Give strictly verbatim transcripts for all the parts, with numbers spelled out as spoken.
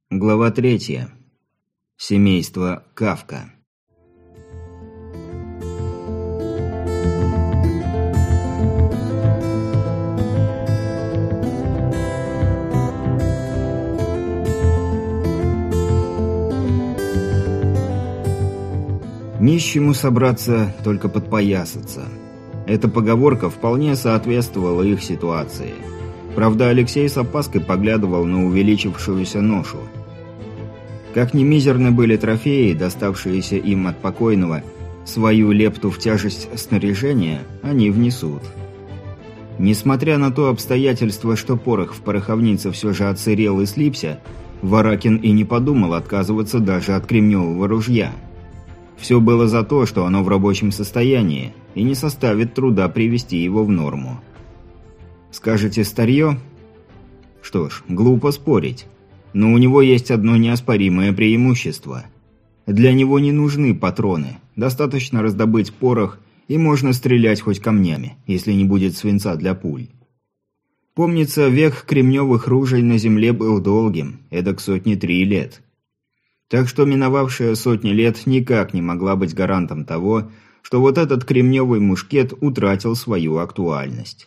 Глава третья. Семейство Кафка. Нищему собраться, только подпоясаться. Эта поговорка вполне соответствовала их ситуации. Правда, Алексей с опаской поглядывал на увеличившуюся ношу. Как ни мизерны были трофеи, доставшиеся им от покойного, свою лепту в тяжесть снаряжения они внесут. Несмотря на то обстоятельство, что порох в пороховнице все же отсырел и слипся, Варакин и не подумал отказываться даже от кремневого ружья. Все было за то, что оно в рабочем состоянии, и не составит труда привести его в норму. Скажете, старье? Что ж, глупо спорить. Но у него есть одно неоспоримое преимущество. Для него не нужны патроны, достаточно раздобыть порох, и можно стрелять хоть камнями, если не будет свинца для пуль. Помнится, век кремневых ружей на земле был долгим, эдак сотни три лет. Так что миновавшая сотни лет никак не могла быть гарантом того, что вот этот кремневый мушкет утратил свою актуальность.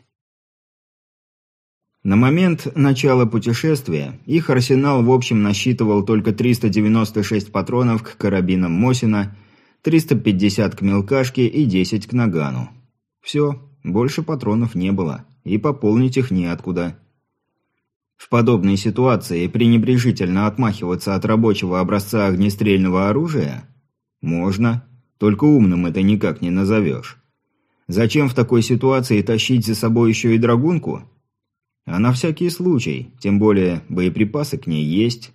На момент начала путешествия их арсенал в общем насчитывал только триста девяносто шесть патронов к карабинам Мосина, триста пятьдесят к мелкашке и десять к нагану. Все, больше патронов не было, и пополнить их неоткуда. В подобной ситуации пренебрежительно отмахиваться от рабочего образца огнестрельного оружия? Можно, только умным это никак не назовешь. Зачем в такой ситуации тащить за собой еще и драгунку? А на всякий случай, тем более боеприпасы к ней есть.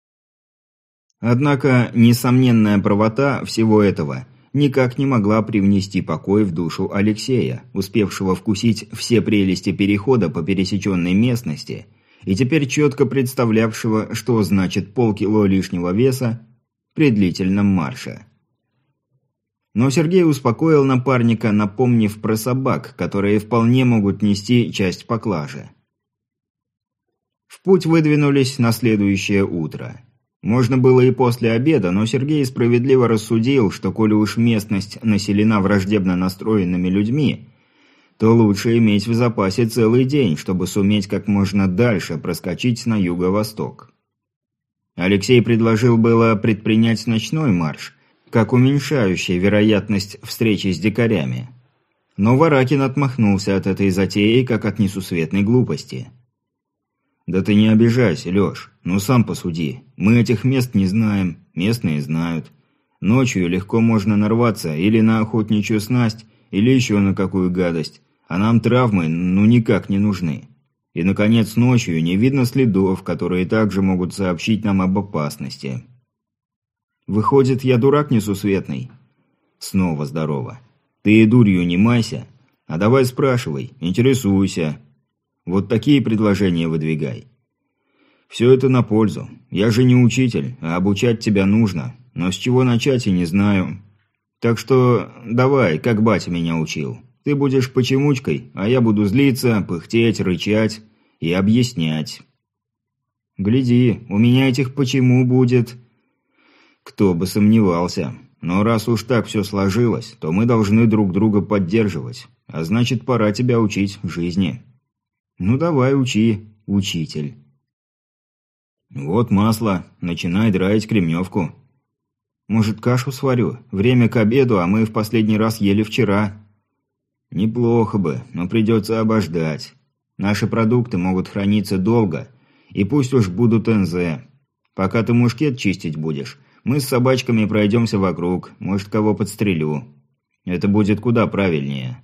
Однако несомненная правота всего этого никак не могла привнести покой в душу Алексея, успевшего вкусить все прелести перехода по пересеченной местности и теперь четко представлявшего, что значит полкило лишнего веса при длительном марше. Но Сергей успокоил напарника, напомнив про собак, которые вполне могут нести часть поклажи. В путь выдвинулись на следующее утро. Можно было и после обеда, но Сергей справедливо рассудил, что коли уж местность населена враждебно настроенными людьми, то лучше иметь в запасе целый день, чтобы суметь как можно дальше проскочить на юго-восток. Алексей предложил было предпринять ночной марш, как уменьшающий вероятность встречи с дикарями. Но Варакин отмахнулся от этой затеи, как от несусветной глупости. «Да ты не обижайся, Леш, ну сам посуди. Мы этих мест не знаем, местные знают. Ночью легко можно нарваться или на охотничью снасть, или еще на какую гадость, а нам травмы ну никак не нужны. И, наконец, ночью не видно следов, которые также могут сообщить нам об опасности». «Выходит, я дурак несусветный?» «Снова здорово. Ты и дурью не майся, а давай спрашивай, интересуйся. Вот такие предложения выдвигай. Все это на пользу. Я же не учитель, а обучать тебя нужно. Но с чего начать и не знаю. Так что давай, как батя меня учил. Ты будешь почемучкой, а я буду злиться, пыхтеть, рычать и объяснять». «Гляди, у меня этих почему будет...» «Кто бы сомневался. Но раз уж так все сложилось, то мы должны друг друга поддерживать. А значит, пора тебя учить жизни». «Ну давай учи, учитель». «Вот масло, начинай драить кремневку». «Может, кашу сварю? Время к обеду, а мы в последний раз ели вчера». «Неплохо бы, но придется обождать. Наши продукты могут храниться долго, и пусть уж будут эн зэ. Пока ты мушкет чистить будешь, мы с собачками пройдемся вокруг, может, кого подстрелю. Это будет куда правильнее».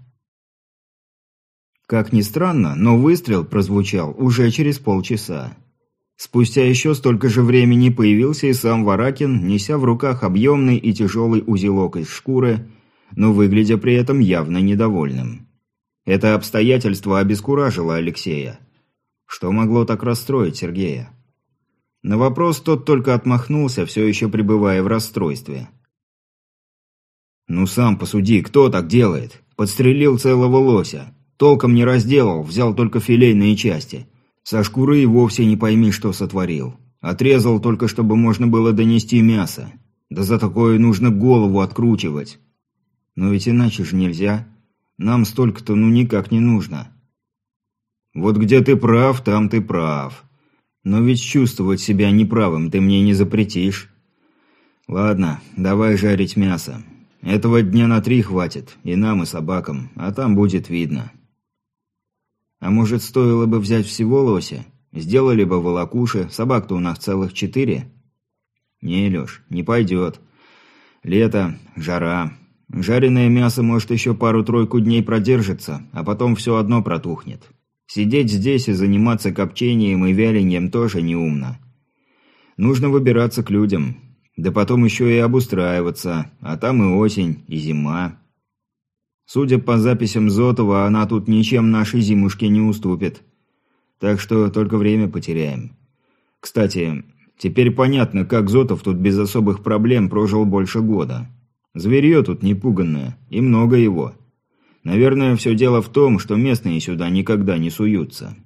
Как ни странно, но выстрел прозвучал уже через полчаса. Спустя еще столько же времени появился и сам Варакин, неся в руках объемный и тяжелый узелок из шкуры, но выглядя при этом явно недовольным. Это обстоятельство обескуражило Алексея. Что могло так расстроить Сергея? На вопрос тот только отмахнулся, все еще пребывая в расстройстве. «Ну сам посуди, кто так делает? Подстрелил целого лося. Толком не разделал, взял только филейные части. Со шкуры и вовсе не пойми, что сотворил. Отрезал только, чтобы можно было донести мясо. Да за такое нужно голову откручивать. Но ведь иначе же нельзя. Нам столько-то ну никак не нужно. Вот где ты прав, там ты прав. Но ведь чувствовать себя неправым ты мне не запретишь. Ладно, давай жарить мясо. Этого дня на три хватит, и нам, и собакам, а там будет видно. А может, стоило бы взять всего лося? Сделали бы волокуши, собак-то у нас целых четыре. Не, Леш, не пойдет. Лето, жара. Жареное мясо может еще пару-тройку дней продержится, а потом все одно протухнет. Сидеть здесь и заниматься копчением и вялением тоже неумно. Нужно выбираться к людям. Да потом еще и обустраиваться, а там и осень, и зима. Судя по записям Зотова, она тут ничем нашей зимушке не уступит. Так что только время потеряем. Кстати, теперь понятно, как Зотов тут без особых проблем прожил больше года. Зверье тут непуганное, и много его. Наверное, все дело в том, что местные сюда никогда не суются.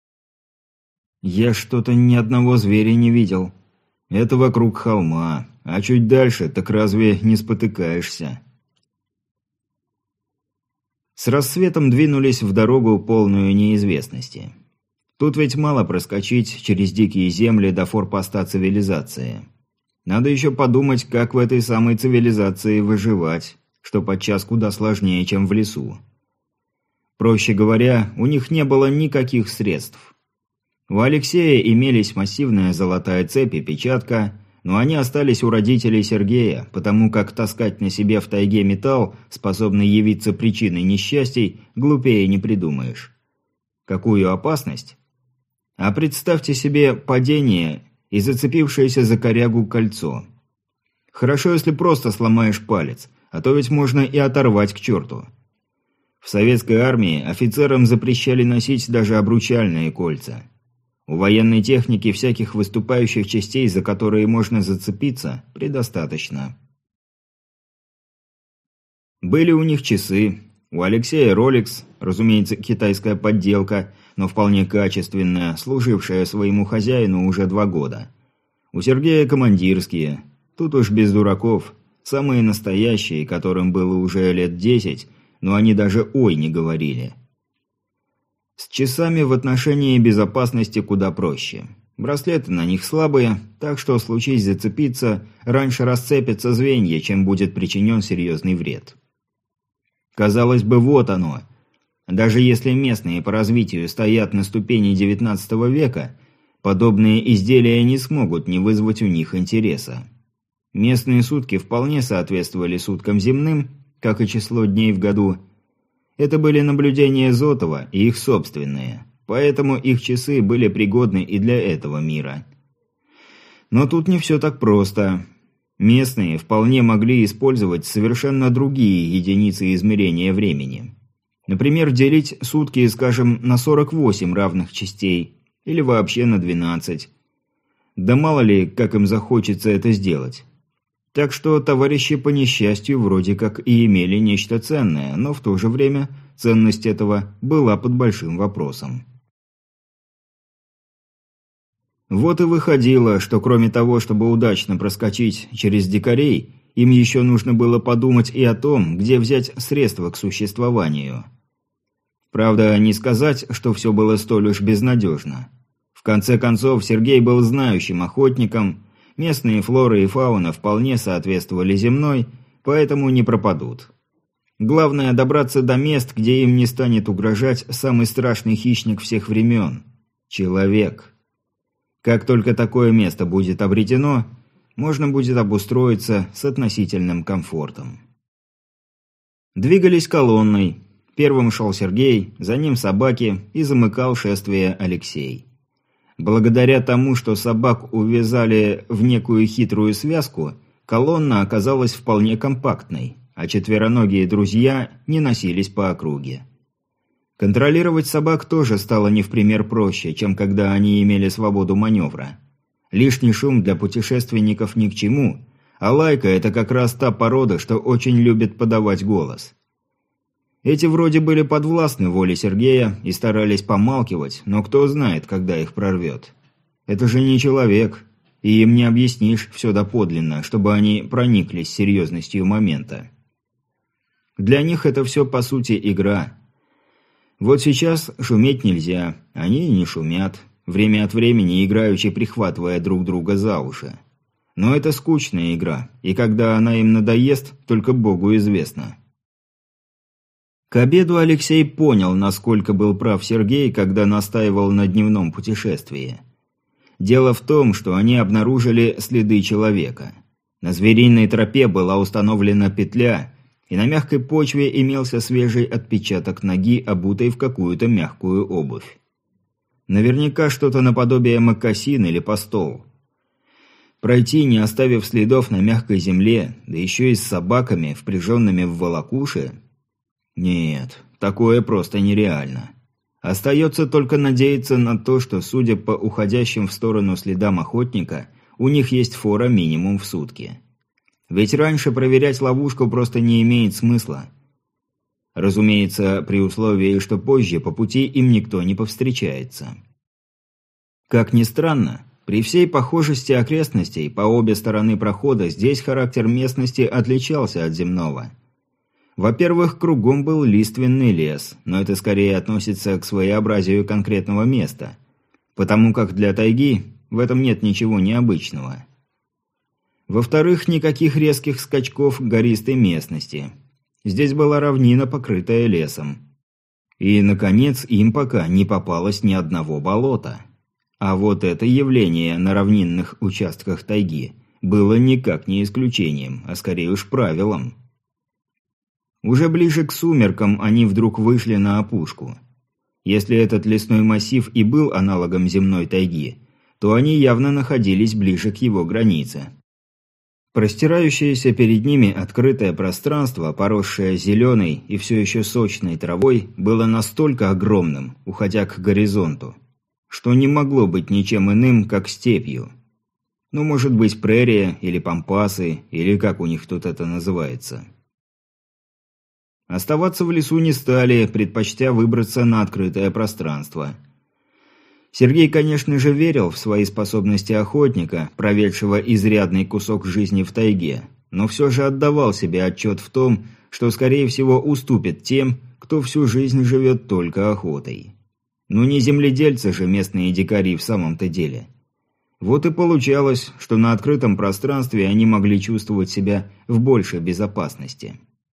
Я что-то ни одного зверя не видел. Это вокруг холма, а чуть дальше, так разве не спотыкаешься? С рассветом двинулись в дорогу, полную неизвестности. Тут ведь мало проскочить через дикие земли до форпоста цивилизации. Надо еще подумать, как в этой самой цивилизации выживать, что подчас куда сложнее, чем в лесу. Проще говоря, у них не было никаких средств. У Алексея имелись массивная золотая цепь и печатка, но они остались у родителей Сергея, потому как таскать на себе в тайге металл, способный явиться причиной несчастий, глупее не придумаешь. Какую опасность? А представьте себе падение и зацепившееся за корягу кольцо. Хорошо, если просто сломаешь палец, а то ведь можно и оторвать к черту. В советской армии офицерам запрещали носить даже обручальные кольца. У военной техники всяких выступающих частей, за которые можно зацепиться, предостаточно. Были у них часы. У Алексея Rolex, разумеется, китайская подделка, но вполне качественная, служившая своему хозяину уже два года. У Сергея командирские. Тут уж без дураков. Самые настоящие, которым было уже лет десять, но они даже «ой» не говорили. С часами в отношении безопасности куда проще. Браслеты на них слабые, так что, случись зацепиться, раньше расцепятся звенья, чем будет причинен серьезный вред. Казалось бы, вот оно. Даже если местные по развитию стоят на ступени девятнадцатого века, подобные изделия не смогут не вызвать у них интереса. Местные сутки вполне соответствовали суткам земным, как и число дней в году. Это были наблюдения Зотова и их собственные, поэтому их часы были пригодны и для этого мира. Но тут не все так просто. Местные вполне могли использовать совершенно другие единицы измерения времени. Например, делить сутки, скажем, на сорок восемь равных частей, или вообще на двенадцать. Да мало ли, как им захочется это сделать. Так что товарищи по несчастью вроде как и имели нечто ценное, но в то же время ценность этого была под большим вопросом. Вот и выходило, что кроме того, чтобы удачно проскочить через дикарей, им еще нужно было подумать и о том, где взять средства к существованию. Правда, не сказать, что все было столь уж безнадежно. В конце концов, Сергей был знающим охотником. Местные флора и фауна вполне соответствовали земной, поэтому не пропадут. Главное добраться до мест, где им не станет угрожать самый страшный хищник всех времен – человек. Как только такое место будет обретено, можно будет обустроиться с относительным комфортом. Двигались колонной. Первым шел Сергей, за ним собаки и замыкал шествие Алексей. Благодаря тому, что собак увязали в некую хитрую связку, колонна оказалась вполне компактной, а четвероногие друзья не носились по округе. Контролировать собак тоже стало не в пример проще, чем когда они имели свободу маневра. Лишний шум для путешественников ни к чему, а лайка – это как раз та порода, что очень любит подавать голос. Эти вроде были подвластны воле Сергея и старались помалкивать, но кто знает, когда их прорвет. Это же не человек, и им не объяснишь все доподлинно, чтобы они прониклись серьезностью момента. Для них это все по сути игра. Вот сейчас шуметь нельзя, они и не шумят, время от времени играючи прихватывая друг друга за уши. Но это скучная игра, и когда она им надоест, только Богу известно. К обеду Алексей понял, насколько был прав Сергей, когда настаивал на дневном путешествии. Дело в том, что они обнаружили следы человека. На звериной тропе была установлена петля, и на мягкой почве имелся свежий отпечаток ноги, обутой в какую-то мягкую обувь. Наверняка что-то наподобие мокасин или постол. Пройти, не оставив следов на мягкой земле, да еще и с собаками, впряженными в волокуши? Нет, такое просто нереально. Остается только надеяться на то, что, судя по уходящим в сторону следам охотника, у них есть фора минимум в сутки. Ведь раньше проверять ловушку просто не имеет смысла. Разумеется, при условии, что позже по пути им никто не повстречается. Как ни странно, при всей похожести окрестностей по обе стороны прохода здесь характер местности отличался от земного. Во-первых, кругом был лиственный лес, но это скорее относится к своеобразию конкретного места, потому как для тайги в этом нет ничего необычного. Во-вторых, никаких резких скачков гористой местности. Здесь была равнина, покрытая лесом. И, наконец, им пока не попалось ни одного болота. А вот это явление на равнинных участках тайги было никак не исключением, а скорее уж правилом. Уже ближе к сумеркам они вдруг вышли на опушку. Если этот лесной массив и был аналогом земной тайги, то они явно находились ближе к его границе. Простирающееся перед ними открытое пространство, поросшее зеленой и все еще сочной травой, было настолько огромным, уходя к горизонту, что не могло быть ничем иным, как степью. Ну, может быть, прерия или пампасы, или как у них тут это называется. Оставаться в лесу не стали, предпочтя выбраться на открытое пространство. Сергей, конечно же, верил в свои способности охотника, проведшего изрядный кусок жизни в тайге, но все же отдавал себе отчет в том, что, скорее всего, уступит тем, кто всю жизнь живет только охотой. Ну не земледельцы же местные дикари в самом-то деле. Вот и получалось, что на открытом пространстве они могли чувствовать себя в большей безопасности.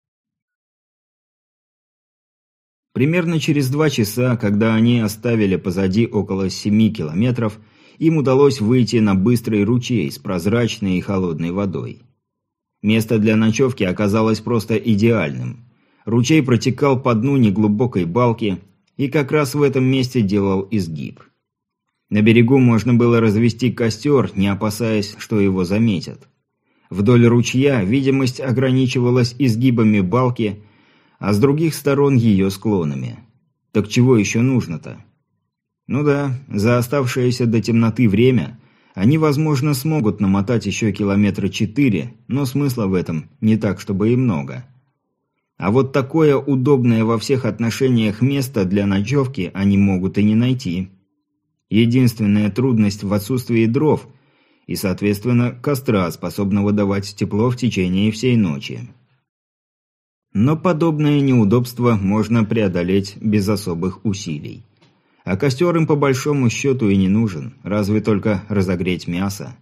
Примерно через два часа, когда они оставили позади около семи километров, им удалось выйти на быстрый ручей с прозрачной и холодной водой. Место для ночевки оказалось просто идеальным. Ручей протекал по дну неглубокой балки и как раз в этом месте делал изгиб. На берегу можно было развести костер, не опасаясь, что его заметят. Вдоль ручья видимость ограничивалась изгибами балки, а с других сторон ее склонами. Так чего еще нужно-то? Ну да, за оставшееся до темноты время они, возможно, смогут намотать еще километра четыре, но смысла в этом не так, чтобы и много. А вот такое удобное во всех отношениях место для ночевки они могут и не найти. Единственная трудность в отсутствии дров и, соответственно, костра, способного давать тепло в течение всей ночи. Но подобное неудобство можно преодолеть без особых усилий. А костер им по большому счету и не нужен, разве только разогреть мясо.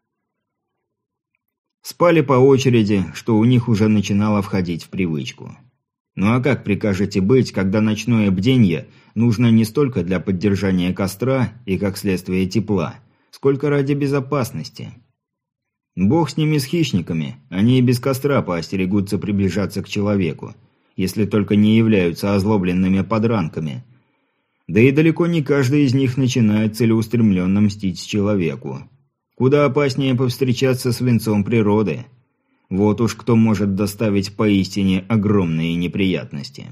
Спали по очереди, что у них уже начинало входить в привычку. Ну а как прикажете быть, когда ночное бденье нужно не столько для поддержания костра и, как следствие, тепла, сколько ради безопасности? Бог с ними, с хищниками, они и без костра поостерегутся приближаться к человеку, если только не являются озлобленными подранками. Да и далеко не каждый из них начинает целеустремленно мстить человеку. Куда опаснее повстречаться с венцом природы. Вот уж кто может доставить поистине огромные неприятности.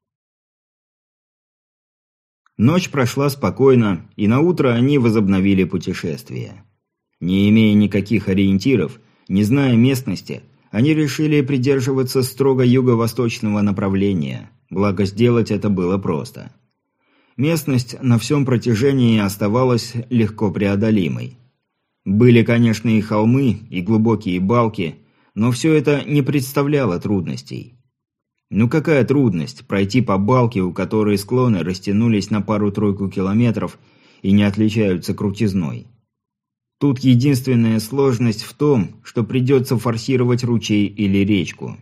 Ночь прошла спокойно, и наутро они возобновили путешествие. Не имея никаких ориентиров, не зная местности, они решили придерживаться строго юго-восточного направления, благо сделать это было просто. Местность на всем протяжении оставалась легко преодолимой. Были, конечно, и холмы, и глубокие балки, но все это не представляло трудностей. Ну какая трудность пройти по балке, у которой склоны растянулись на пару-тройку километров и не отличаются крутизной? Тут единственная сложность в том, что придется форсировать ручей или речку.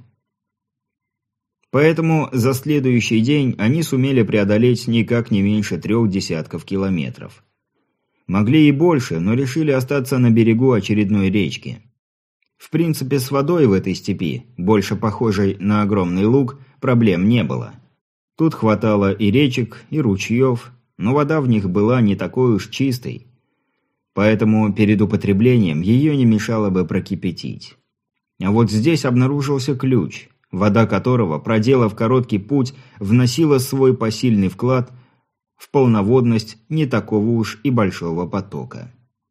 Поэтому за следующий день они сумели преодолеть никак не меньше трех десятков километров. Могли и больше, но решили остаться на берегу очередной речки. В принципе, с водой в этой степи, больше похожей на огромный луг, проблем не было. Тут хватало и речек, и ручьев, но вода в них была не такой уж чистой. Поэтому перед употреблением ее не мешало бы прокипятить. А вот здесь обнаружился ключ, вода которого, проделав короткий путь, вносила свой посильный вклад в полноводность не такого уж и большого потока.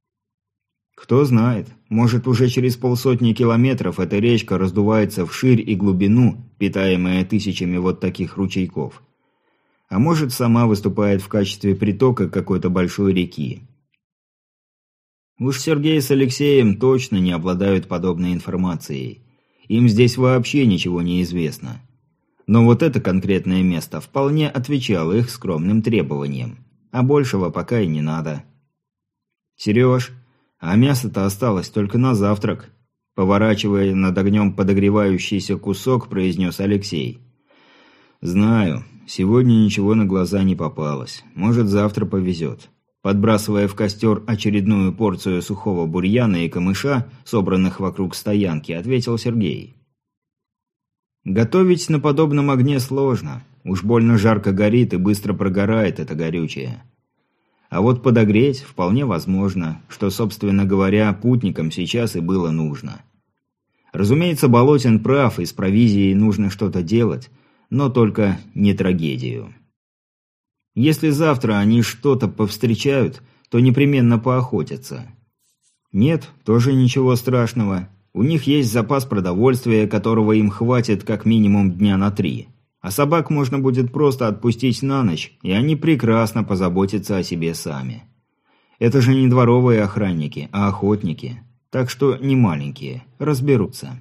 Кто знает, может уже через полсотни километров эта речка раздувается вширь и глубину, питаемая тысячами вот таких ручейков. А может, сама выступает в качестве притока какой-то большой реки. Уж Сергей с Алексеем точно не обладают подобной информацией. Им здесь вообще ничего не известно. Но вот это конкретное место вполне отвечало их скромным требованиям. А большего пока и не надо. «Сереж, а мясо-то осталось только на завтрак», – поворачивая над огнем подогревающийся кусок, произнес Алексей. «Знаю, сегодня ничего на глаза не попалось. Может, завтра повезет». Подбрасывая в костер очередную порцию сухого бурьяна и камыша, собранных вокруг стоянки, ответил Сергей. Готовить на подобном огне сложно. Уж больно жарко горит и быстро прогорает это горючее. А вот подогреть вполне возможно, что, собственно говоря, путникам сейчас и было нужно. Разумеется, Болотин прав, и с провизией нужно что-то делать, но только не трагедию. Если завтра они что-то повстречают, то непременно поохотятся. Нет, тоже ничего страшного. У них есть запас продовольствия, которого им хватит как минимум дня на три. А собак можно будет просто отпустить на ночь, и они прекрасно позаботятся о себе сами. Это же не дворовые охранники, а охотники. Так что не маленькие, разберутся.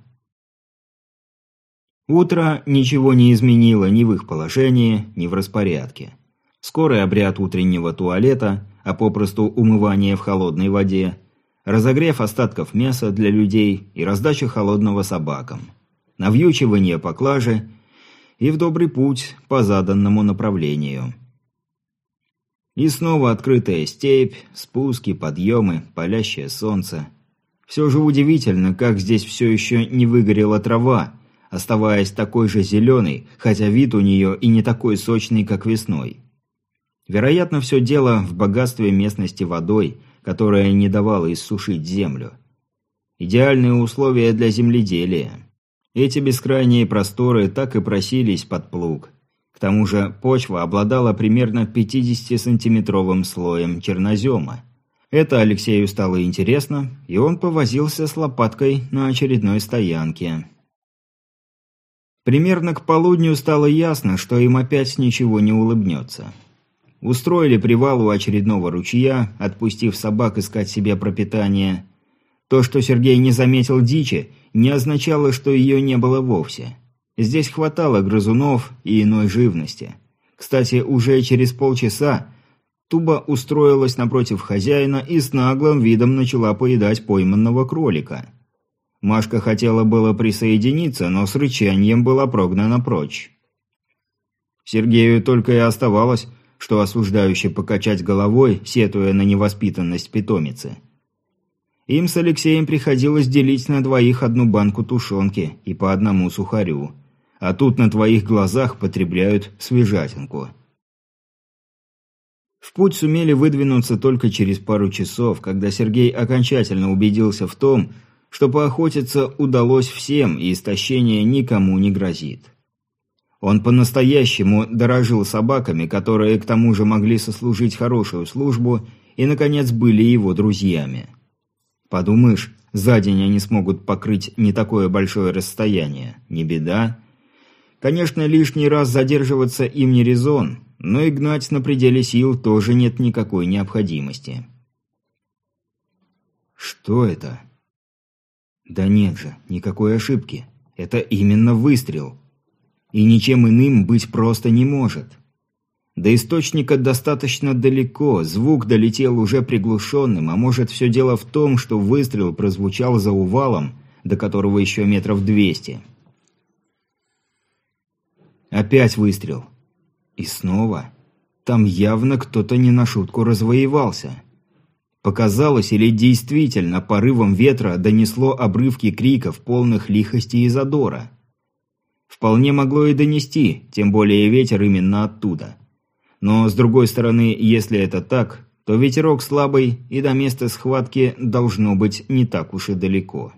Утро ничего не изменило ни в их положении, ни в распорядке. Скорый обряд утреннего туалета, а попросту умывание в холодной воде, разогрев остатков мяса для людей и раздача холодного собакам, навьючивание поклажи и в добрый путь по заданному направлению. И снова открытая степь, спуски, подъемы, палящее солнце. Все же удивительно, как здесь все еще не выгорела трава, оставаясь такой же зеленой, хотя вид у нее и не такой сочный, как весной. Вероятно, все дело в богатстве местности водой, которая не давала иссушить землю. Идеальные условия для земледелия. Эти бескрайние просторы так и просились под плуг. К тому же почва обладала примерно пятидесятисантиметровым слоем чернозема. Это Алексею стало интересно, и он повозился с лопаткой на очередной стоянке. Примерно к полудню стало ясно, что им опять ничего не улыбнется. Устроили привал у очередного ручья, отпустив собак искать себе пропитание. То, что Сергей не заметил дичи, не означало, что ее не было вовсе. Здесь хватало грызунов и иной живности. Кстати, уже через полчаса Туба устроилась напротив хозяина и с наглым видом начала поедать пойманного кролика. Машка хотела было присоединиться, но с рычанием была прогнана прочь. Сергею только и оставалось, что осуждающе покачать головой, сетуя на невоспитанность питомицы. Им с Алексеем приходилось делить на двоих одну банку тушенки и по одному сухарю, а тут на твоих глазах потребляют свежатинку. В путь сумели выдвинуться только через пару часов, когда Сергей окончательно убедился в том, что поохотиться удалось всем и истощение никому не грозит. Он по-настоящему дорожил собаками, которые к тому же могли сослужить хорошую службу и, наконец, были его друзьями. Подумаешь, за день они смогут покрыть не такое большое расстояние. Не беда. Конечно, лишний раз задерживаться им не резон, но и гнать на пределе сил тоже нет никакой необходимости. Что это? Да нет же, никакой ошибки. Это именно выстрел. И ничем иным быть просто не может. До источника достаточно далеко, звук долетел уже приглушенным, а может все дело в том, что выстрел прозвучал за увалом, до которого еще метров двести. Опять выстрел. И снова. Там явно кто-то не на шутку развоевался. Показалось, или действительно порывом ветра донесло обрывки криков, полных лихости и задора. Вполне могло и донести, тем более ветер именно оттуда. Но, с другой стороны, если это так, то ветерок слабый, и до места схватки должно быть не так уж и далеко.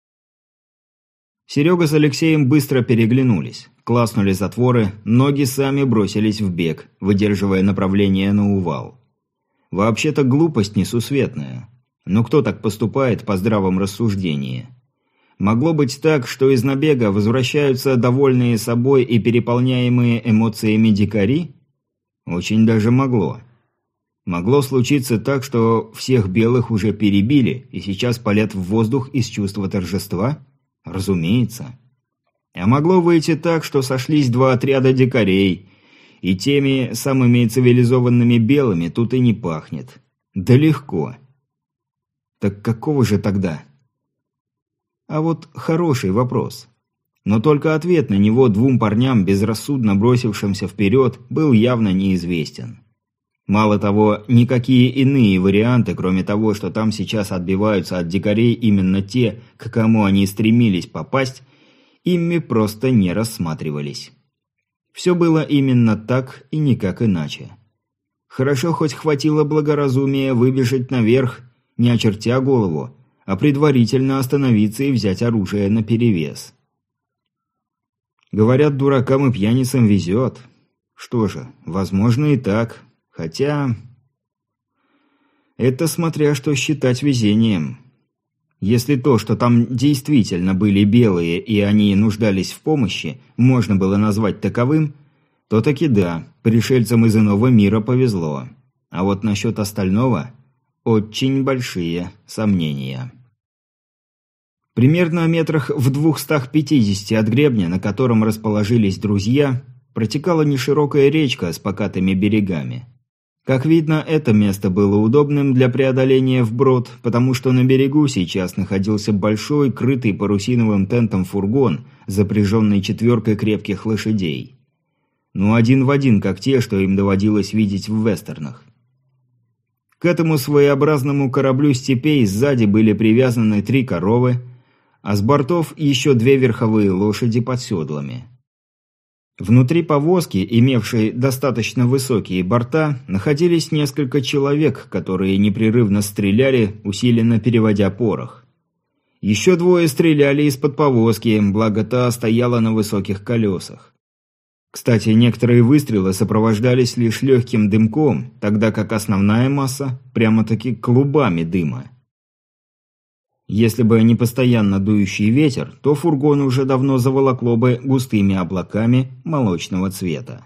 Серега с Алексеем быстро переглянулись, клацнули затворы, ноги сами бросились в бег, выдерживая направление на увал. Вообще-то глупость несусветная. Но кто так поступает по здравом рассуждении? Могло быть так, что из набега возвращаются довольные собой и переполняемые эмоциями дикари? Очень даже могло. Могло случиться так, что всех белых уже перебили и сейчас палят в воздух из чувства торжества? Разумеется. А могло выйти так, что сошлись два отряда дикарей, и теми самыми цивилизованными белыми тут и не пахнет. Да легко. Так какого же тогда? А вот хороший вопрос. Но только ответ на него двум парням, безрассудно бросившимся вперед, был явно неизвестен. Мало того, никакие иные варианты, кроме того, что там сейчас отбиваются от дикарей именно те, к кому они стремились попасть, ими просто не рассматривались. Все было именно так и никак иначе. Хорошо хоть хватило благоразумия выбежать наверх, не очертя голову, а предварительно остановиться и взять оружие наперевес. Говорят, дуракам и пьяницам везет. Что же, возможно и так, хотя... Это смотря что считать везением. Если то, что там действительно были белые и они нуждались в помощи, можно было назвать таковым, то таки да, пришельцам из иного мира повезло. А вот насчет остального очень большие сомнения. Примерно метрах в двухстах пятидесяти от гребня, на котором расположились друзья, протекала неширокая речка с покатыми берегами. Как видно, это место было удобным для преодоления вброд, потому что на берегу сейчас находился большой, крытый парусиновым тентом фургон, запряженный четверкой крепких лошадей. Ну, один в один, как те, что им доводилось видеть в вестернах. К этому своеобразному кораблю степей сзади были привязаны три коровы, а с бортов еще две верховые лошади под седлами. Внутри повозки, имевшей достаточно высокие борта, находились несколько человек, которые непрерывно стреляли, усиленно переводя порох. Еще двое стреляли из-под повозки, благо та стояла на высоких колесах. Кстати, некоторые выстрелы сопровождались лишь легким дымком, тогда как основная масса прямо-таки клубами дыма. Если бы не постоянно дующий ветер, то фургон уже давно заволокло бы густыми облаками молочного цвета.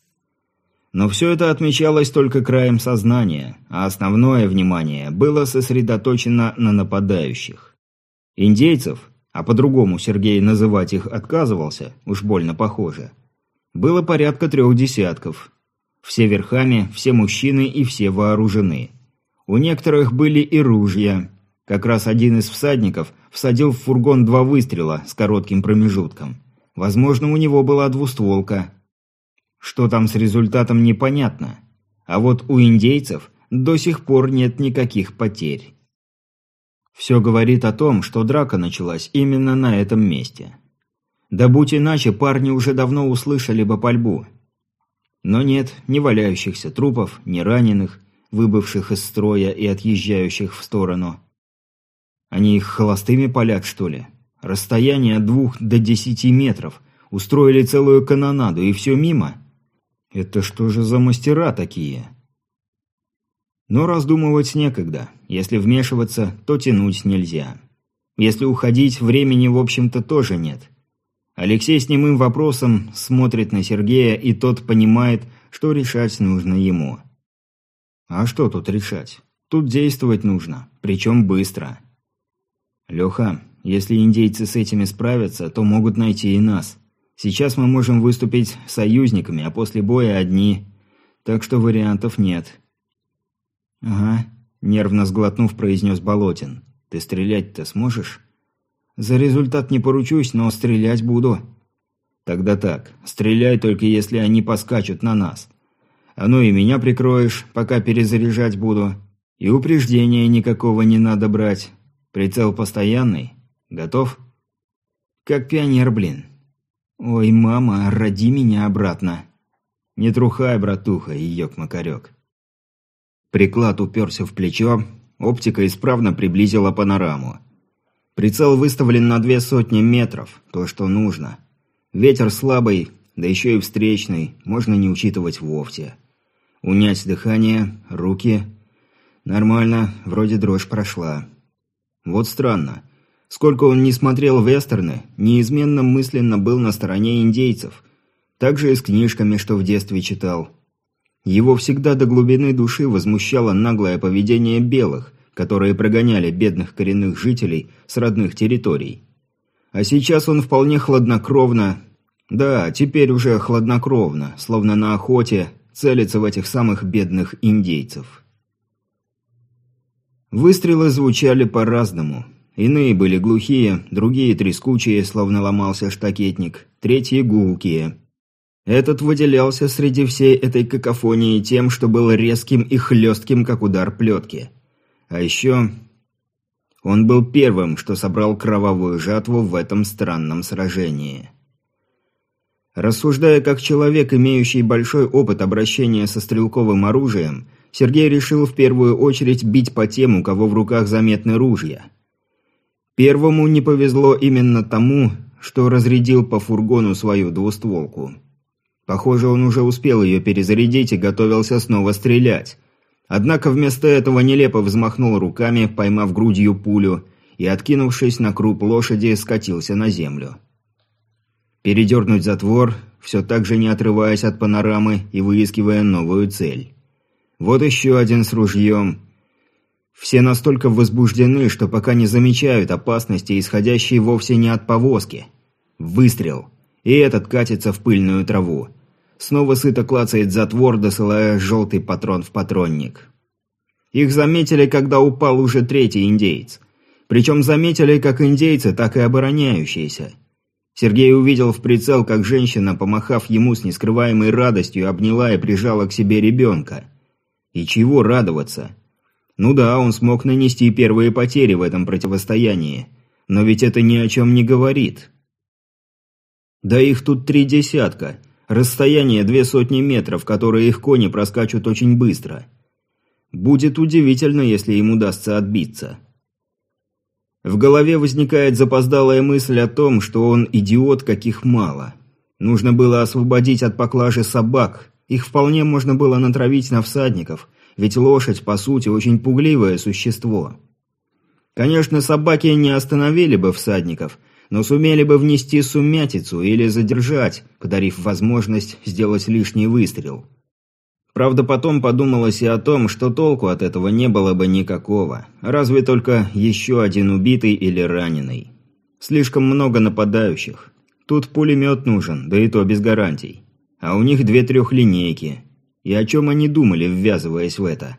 Но все это отмечалось только краем сознания, а основное внимание было сосредоточено на нападающих. Индейцев, а по-другому Сергей называть их отказывался, уж больно похоже, было порядка трех десятков. Все верхами, все мужчины и все вооружены. У некоторых были и ружья. Как раз один из всадников всадил в фургон два выстрела с коротким промежутком. Возможно, у него была двустволка. Что там с результатом, непонятно. А вот у индейцев до сих пор нет никаких потерь. Все говорит о том, что драка началась именно на этом месте. Да будь иначе, парни уже давно услышали бы пальбу. Но нет ни валяющихся трупов, ни раненых, выбывших из строя и отъезжающих в сторону. Они их холостыми палят, что ли? Расстояние от двух до десяти метров. Устроили целую канонаду, и все мимо? Это что же за мастера такие? Но раздумывать некогда. Если вмешиваться, то тянуть нельзя. Если уходить, времени, в общем-то, тоже нет. Алексей с немым вопросом смотрит на Сергея, и тот понимает, что решать нужно ему. А что тут решать? Тут действовать нужно, причем быстро. Леха, если индейцы с этими справятся, то могут найти и нас. Сейчас мы можем выступить союзниками, а после боя одни. Так что вариантов нет. Ага, нервно сглотнув, произнес Болотин. Ты стрелять-то сможешь? За результат не поручусь, но стрелять буду. Тогда так, стреляй только если они поскачут на нас. А ну и меня прикроешь, пока перезаряжать буду. И упреждения никакого не надо брать. Прицел постоянный. Готов? Как пионер, блин. Ой, мама, роди меня обратно. Не трухай, братуха, еёк-макарёк. Приклад уперся в плечо, оптика исправно приблизила панораму. Прицел выставлен на две сотни метров, то, что нужно. Ветер слабый, да еще и встречный, можно не учитывать вовсе. Унять дыхание, руки. Нормально, вроде дрожь прошла. Вот странно. Сколько он не смотрел вестерны, неизменно мысленно был на стороне индейцев. Так же и с книжками, что в детстве читал. Его всегда до глубины души возмущало наглое поведение белых, которые прогоняли бедных коренных жителей с родных территорий. А сейчас он вполне хладнокровно, да, теперь уже хладнокровно, словно на охоте, целится в этих самых бедных индейцев. Выстрелы звучали по-разному. Иные были глухие, другие трескучие, словно ломался штакетник, третьи гулкие. Этот выделялся среди всей этой какофонии тем, что был резким и хлестким, как удар плетки. А еще он был первым, что собрал кровавую жатву в этом странном сражении. Рассуждая как человек, имеющий большой опыт обращения со стрелковым оружием, Сергей решил в первую очередь бить по тем, у кого в руках заметны ружья. Первому не повезло именно тому, что разрядил по фургону свою двустволку. Похоже, он уже успел ее перезарядить и готовился снова стрелять. Однако вместо этого нелепо взмахнул руками, поймав грудью пулю, и, откинувшись на круп лошади, скатился на землю. Передернуть затвор, все так же не отрываясь от панорамы и выискивая новую цель. Вот еще один с ружьем. Все настолько возбуждены, что пока не замечают опасности, исходящей вовсе не от повозки. Выстрел. И этот катится в пыльную траву. Снова сыто клацает затвор, досылая желтый патрон в патронник. Их заметили, когда упал уже третий индеец. Причем заметили как индейцы, так и обороняющиеся. Сергей увидел в прицел, как женщина, помахав ему с нескрываемой радостью, обняла и прижала к себе ребенка. И чего радоваться? Ну да, он смог нанести первые потери в этом противостоянии. Но ведь это ни о чем не говорит. Да их тут три десятка. Расстояние две сотни метров, которые их кони проскачут очень быстро. Будет удивительно, если им удастся отбиться. В голове возникает запоздалая мысль о том, что он идиот, каких мало. Нужно было освободить от поклажи собак. Их вполне можно было натравить на всадников, ведь лошадь, по сути, очень пугливое существо. Конечно, собаки не остановили бы всадников, но сумели бы внести сумятицу или задержать, подарив возможность сделать лишний выстрел. Правда, потом подумалось и о том, что толку от этого не было бы никакого, разве только еще один убитый или раненый. Слишком много нападающих. Тут пулемет нужен, да и то без гарантий. А у них две трехлинейки. И о чем они думали, ввязываясь в это?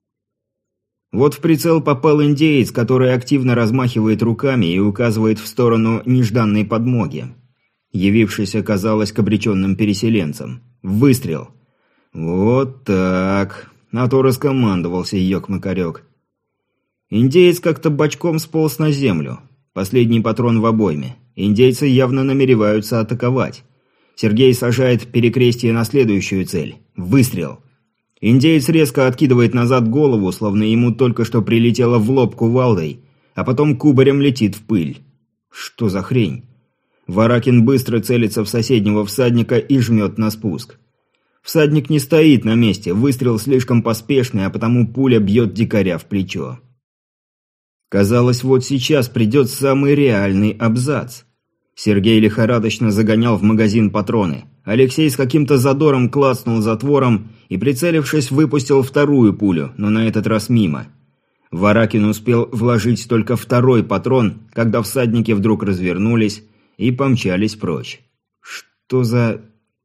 Вот в прицел попал индеец, который активно размахивает руками и указывает в сторону нежданной подмоги. Явившийся, казалось, к обреченным переселенцам. Выстрел. Вот так. А то раскомандовался ёк-макарёк. Индеец как-то бочком сполз на землю. Последний патрон в обойме. Индейцы явно намереваются атаковать. Сергей сажает перекрестие на следующую цель. Выстрел. Индеец резко откидывает назад голову, словно ему только что прилетело в лоб кувалдой, а потом кубарем летит в пыль. Что за хрень? Варакин быстро целится в соседнего всадника и жмет на спуск. Всадник не стоит на месте, выстрел слишком поспешный, а потому пуля бьет дикаря в плечо. Казалось, вот сейчас придет самый реальный абзац. Сергей лихорадочно загонял в магазин патроны. Алексей с каким-то задором клацнул затвором и, прицелившись, выпустил вторую пулю, но на этот раз мимо. Варакин успел вложить только второй патрон, когда всадники вдруг развернулись и помчались прочь. Что за...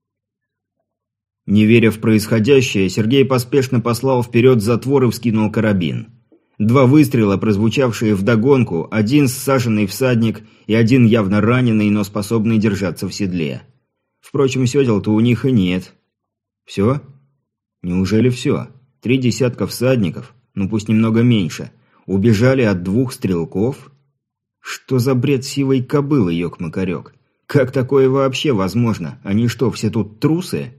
Не веря в происходящее, Сергей поспешно послал вперед затвор и вскинул карабин. Два выстрела, прозвучавшие вдогонку, один ссаженный всадник и один явно раненый, но способный держаться в седле. Впрочем, седел-то у них и нет. Все? Неужели все? Три десятка всадников, ну пусть немного меньше, убежали от двух стрелков? Что за бред сивой кобылы, ёк-макарёк? Как такое вообще возможно? Они что, все тут трусы?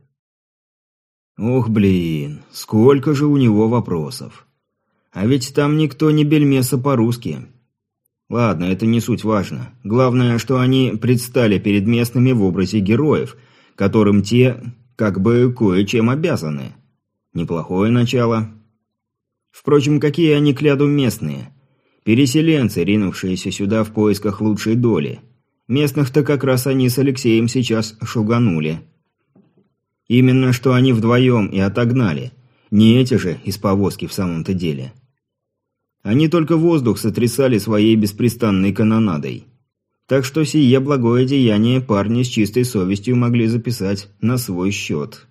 Ох, блин, сколько же у него вопросов. А ведь там никто не бельмеса по-русски. Ладно, это не суть важно. Главное, что они предстали перед местными в образе героев, которым те как бы кое-чем обязаны. Неплохое начало. Впрочем, какие они к ляду местные? Переселенцы, ринувшиеся сюда в поисках лучшей доли. Местных-то как раз они с Алексеем сейчас шуганули. Именно что они вдвоем и отогнали. Не эти же из повозки в самом-то деле. Они только воздух сотрясали своей беспрестанной канонадой. Так что сие благое деяние парни с чистой совестью могли записать на свой счет.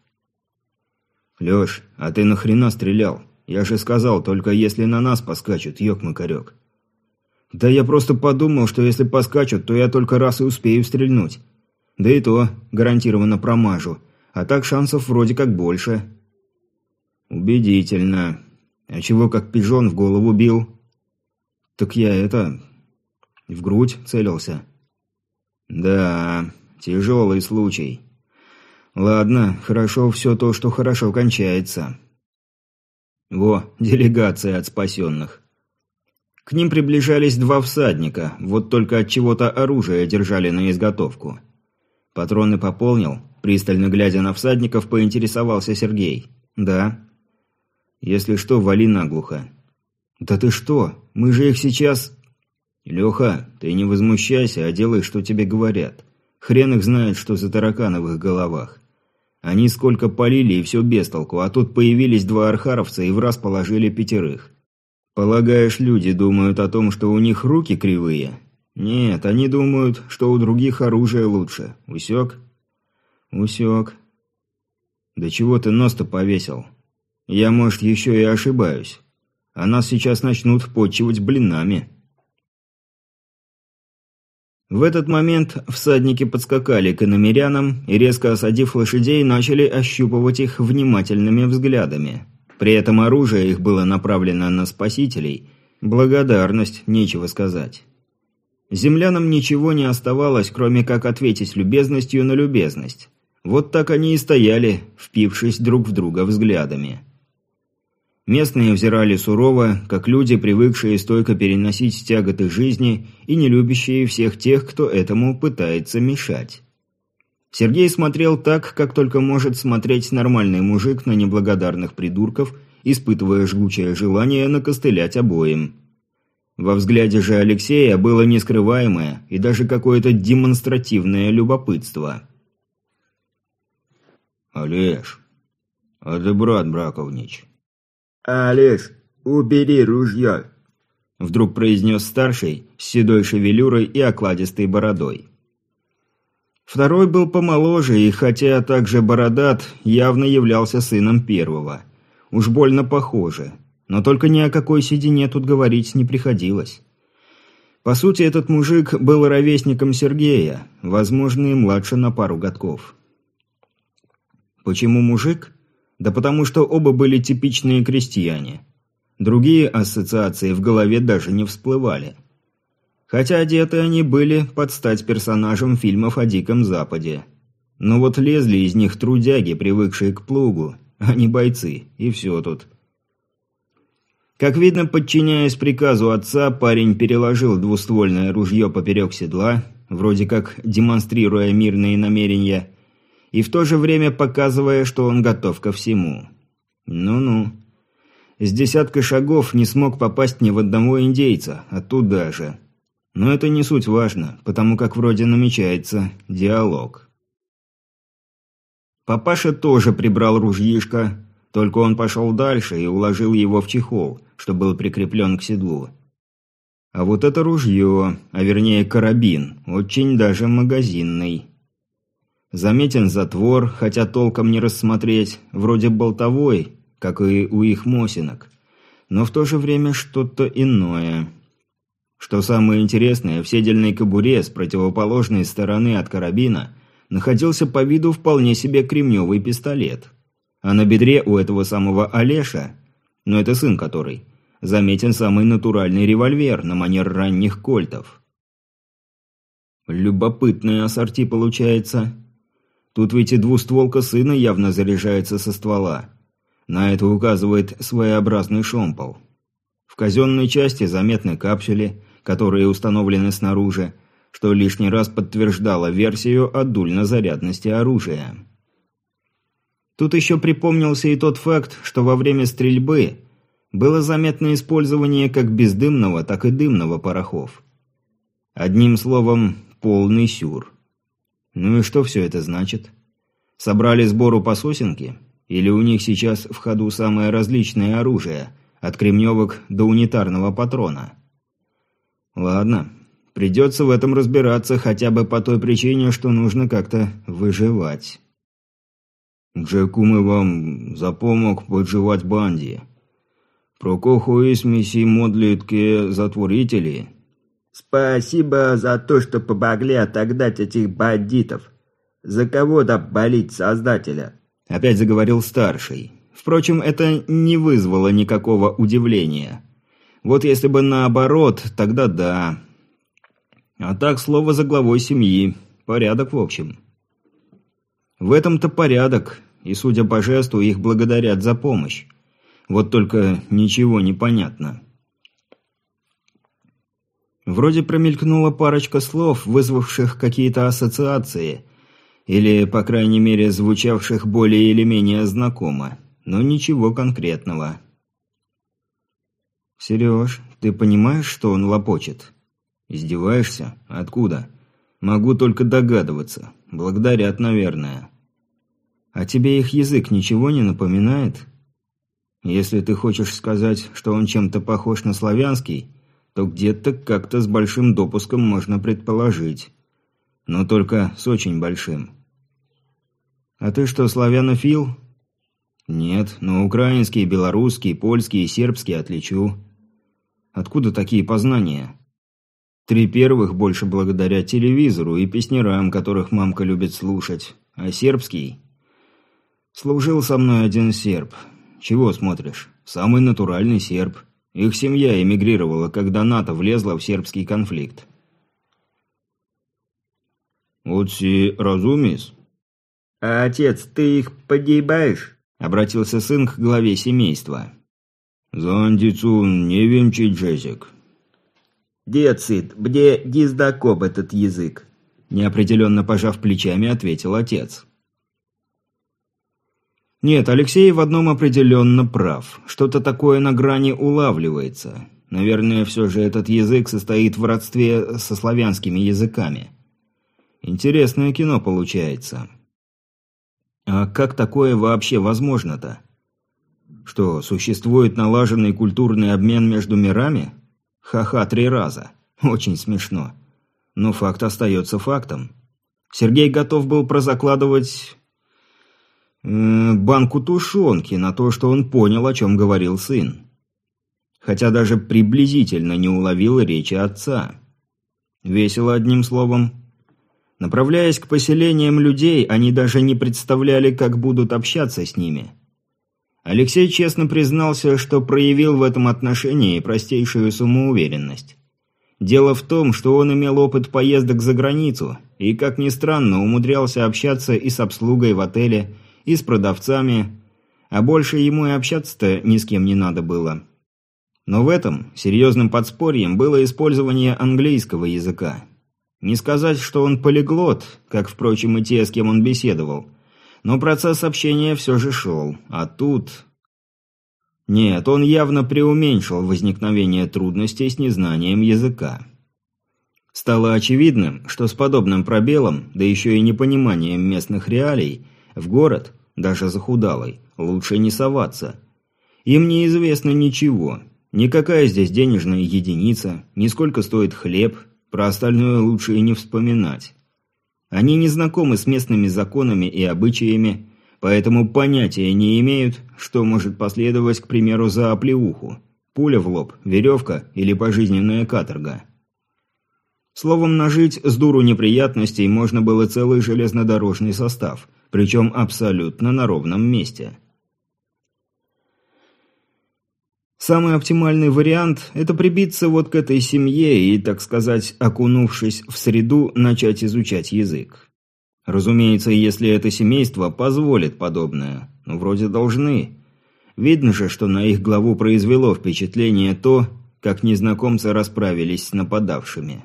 «Леш, а ты нахрена стрелял? Я же сказал, только если на нас поскачут, ёк-макарёк». «Да я просто подумал, что если поскачут, то я только раз и успею стрельнуть. Да и то гарантированно промажу, а так шансов вроде как больше». «Убедительно. А чего как пижон в голову бил?» «Так я это... в грудь целился». «Да, тяжелый случай. Ладно, хорошо все то, что хорошо кончается». Во, делегация от спасенных. К ним приближались два всадника, вот только от чего-то оружие держали на изготовку. Патроны пополнил, пристально глядя на всадников, поинтересовался Сергей. «Да». «Если что, вали наглухо». «Да ты что? Мы же их сейчас...» «Леха, ты не возмущайся, а делай, что тебе говорят. Хрен их знает, что за тараканы в их головах. Они сколько полили, и все без толку, а тут появились два архаровца и враз положили пятерых. Полагаешь, люди думают о том, что у них руки кривые? Нет, они думают, что у других оружие лучше. Усек?» «Усек». «Да чего ты нос-то повесил? Я, может, еще и ошибаюсь. А нас сейчас начнут почивать блинами». В этот момент всадники подскакали к иномерянам и, резко осадив лошадей, начали ощупывать их внимательными взглядами. При этом оружие их было направлено на спасителей. Благодарность, нечего сказать. Землянам ничего не оставалось, кроме как ответить любезностью на любезность. Вот так они и стояли, впившись друг в друга взглядами. Местные взирали сурово, как люди, привыкшие стойко переносить тяготы жизни и не любящие всех тех, кто этому пытается мешать. Сергей смотрел так, как только может смотреть нормальный мужик на неблагодарных придурков, испытывая жгучее желание накостылять обоим. Во взгляде же Алексея было нескрываемое и даже какое-то демонстративное любопытство. «Олеж, а ты брат Браковнич?» «Олеж, убери ружье!» Вдруг произнес старший с седой шевелюрой и окладистой бородой. Второй был помоложе и, хотя также бородат, явно являлся сыном первого. Уж больно похоже, но только ни о какой седине тут говорить не приходилось. По сути, этот мужик был ровесником Сергея, возможно, и младше на пару годков. Почему мужик? Да потому что оба были типичные крестьяне. Другие ассоциации в голове даже не всплывали. Хотя одеты они были под стать персонажам фильмов о Диком Западе. Но вот лезли из них трудяги, привыкшие к плугу, а не бойцы, и все тут. Как видно, подчиняясь приказу отца, парень переложил двуствольное ружье поперек седла, вроде как демонстрируя мирные намерения, и в то же время показывая, что он готов ко всему. Ну-ну. С десятка шагов не смог попасть ни в одного индейца, а туда же. Но это не суть важно, потому как вроде намечается диалог. Папаша тоже прибрал ружьишко, только он пошел дальше и уложил его в чехол, что был прикреплен к седлу. А вот это ружье, а вернее карабин, очень даже магазинный. Заметен затвор, хотя толком не рассмотреть, вроде болтовой, как и у их мосинок. Но в то же время что-то иное. Что самое интересное, в седельной кобуре с противоположной стороны от карабина находился по виду вполне себе кремневый пистолет. А на бедре у этого самого Олеша, но это сын который, заметен самый натуральный револьвер на манер ранних кольтов. Любопытное ассорти получается. Тут ведь и двустволка сына явно заряжается со ствола. На это указывает своеобразный шомпол. В казенной части заметны капсули, которые установлены снаружи, что лишний раз подтверждало версию о дульнозарядности оружия. Тут еще припомнился и тот факт, что во время стрельбы было заметно использование как бездымного, так и дымного порохов. Одним словом, полный сюр. Ну и что все это значит? Собрали сбору по сосенке? Или у них сейчас в ходу самое различное оружие, от кремневок до унитарного патрона? Ладно, придется в этом разбираться хотя бы по той причине, что нужно как-то выживать. Джекумы вам запомог подживать банді. Про кого из миссий модлитки затворители? Спасибо за то, что помогли отогнать этих бандитов. За кого-то болить Создателя. Опять заговорил старший. Впрочем, это не вызвало никакого удивления. Вот если бы наоборот, тогда да. А так, слово за главой семьи. Порядок в общем. В этом-то порядок, и, судя по жесту, их благодарят за помощь. Вот только ничего не понятно. Вроде промелькнула парочка слов, вызвавших какие-то ассоциации, или, по крайней мере, звучавших более или менее знакомо, но ничего конкретного. «Сереж, ты понимаешь, что он лопочет?» «Издеваешься? Откуда?» «Могу только догадываться. Благодарят, наверное». «А тебе их язык ничего не напоминает?» «Если ты хочешь сказать, что он чем-то похож на славянский, то где-то как-то с большим допуском можно предположить. Но только с очень большим». «А ты что, славянофил?» «Нет, но украинский, белорусский, польский и сербский отличу». «Откуда такие познания?» «Три первых больше благодаря телевизору и песнярам, которых мамка любит слушать. А сербский...» «Служил со мной один серб. Чего смотришь? Самый натуральный серб. Их семья эмигрировала, когда НАТО влезла в сербский конфликт». «Отси разумис?» «А отец, ты их погибаешь?» — обратился сын к главе семейства. «Зандицун не вимчи джезик». «Дед сыт, мне не знаком этот язык», — неопределенно пожав плечами, ответил отец. Нет, Алексей в одном определенно прав. Что-то такое на грани улавливается. Наверное, все же этот язык состоит в родстве со славянскими языками. Интересное кино получается. А как такое вообще возможно-то? Что, существует налаженный культурный обмен между мирами? Ха-ха, три раза. Очень смешно. Но факт остается фактом. Сергей готов был прозакладывать... банку тушенки на то, что он понял, о чем говорил сын. Хотя даже приблизительно не уловил речи отца. Весело, одним словом. Направляясь к поселениям людей, они даже не представляли, как будут общаться с ними. Алексей честно признался, что проявил в этом отношении простейшую самоуверенность. Дело в том, что он имел опыт поездок за границу и, как ни странно, умудрялся общаться и с обслугой в отеле, и с продавцами, а больше ему и общаться-то ни с кем не надо было. Но в этом серьезным подспорьем было использование английского языка. Не сказать, что он полиглот, как, впрочем, и те, с кем он беседовал, но процесс общения все же шел, а тут... Нет, он явно преуменьшил возникновение трудностей с незнанием языка. Стало очевидным, что с подобным пробелом, да еще и непониманием местных реалий, в город, даже захудалый, лучше не соваться. Им неизвестно ничего, Никакая здесь денежная единица, ни сколько стоит хлеб, про остальное лучше и не вспоминать. Они не знакомы с местными законами и обычаями, поэтому понятия не имеют, что может последовать, к примеру, за оплеуху. Пуля в лоб, веревка или пожизненная каторга. Словом, нажить с дуру неприятностей можно было целый железнодорожный состав, причем абсолютно на ровном месте. Самый оптимальный вариант – это прибиться вот к этой семье и, так сказать, окунувшись в среду, начать изучать язык. Разумеется, если это семейство позволит подобное, ну, вроде должны. Видно же, что на их главу произвело впечатление то, как незнакомцы расправились с нападавшими.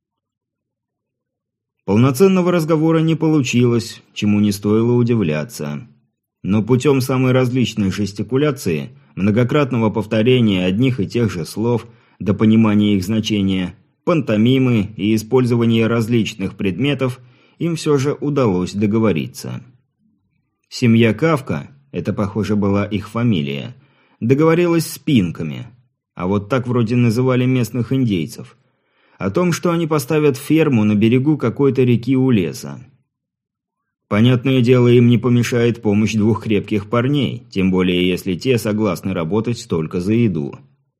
Полноценного разговора не получилось, чему не стоило удивляться. Но путем самой различной жестикуляции, многократного повторения одних и тех же слов до понимания их значения, пантомимы и использования различных предметов им все же удалось договориться. Семья Кавка, это, похоже, была их фамилия, договорилась с пинками, а вот так вроде называли местных индейцев, о том, что они поставят ферму на берегу какой-то реки у леса. Понятное дело, им не помешает помощь двух крепких парней, тем более если те согласны работать только за еду.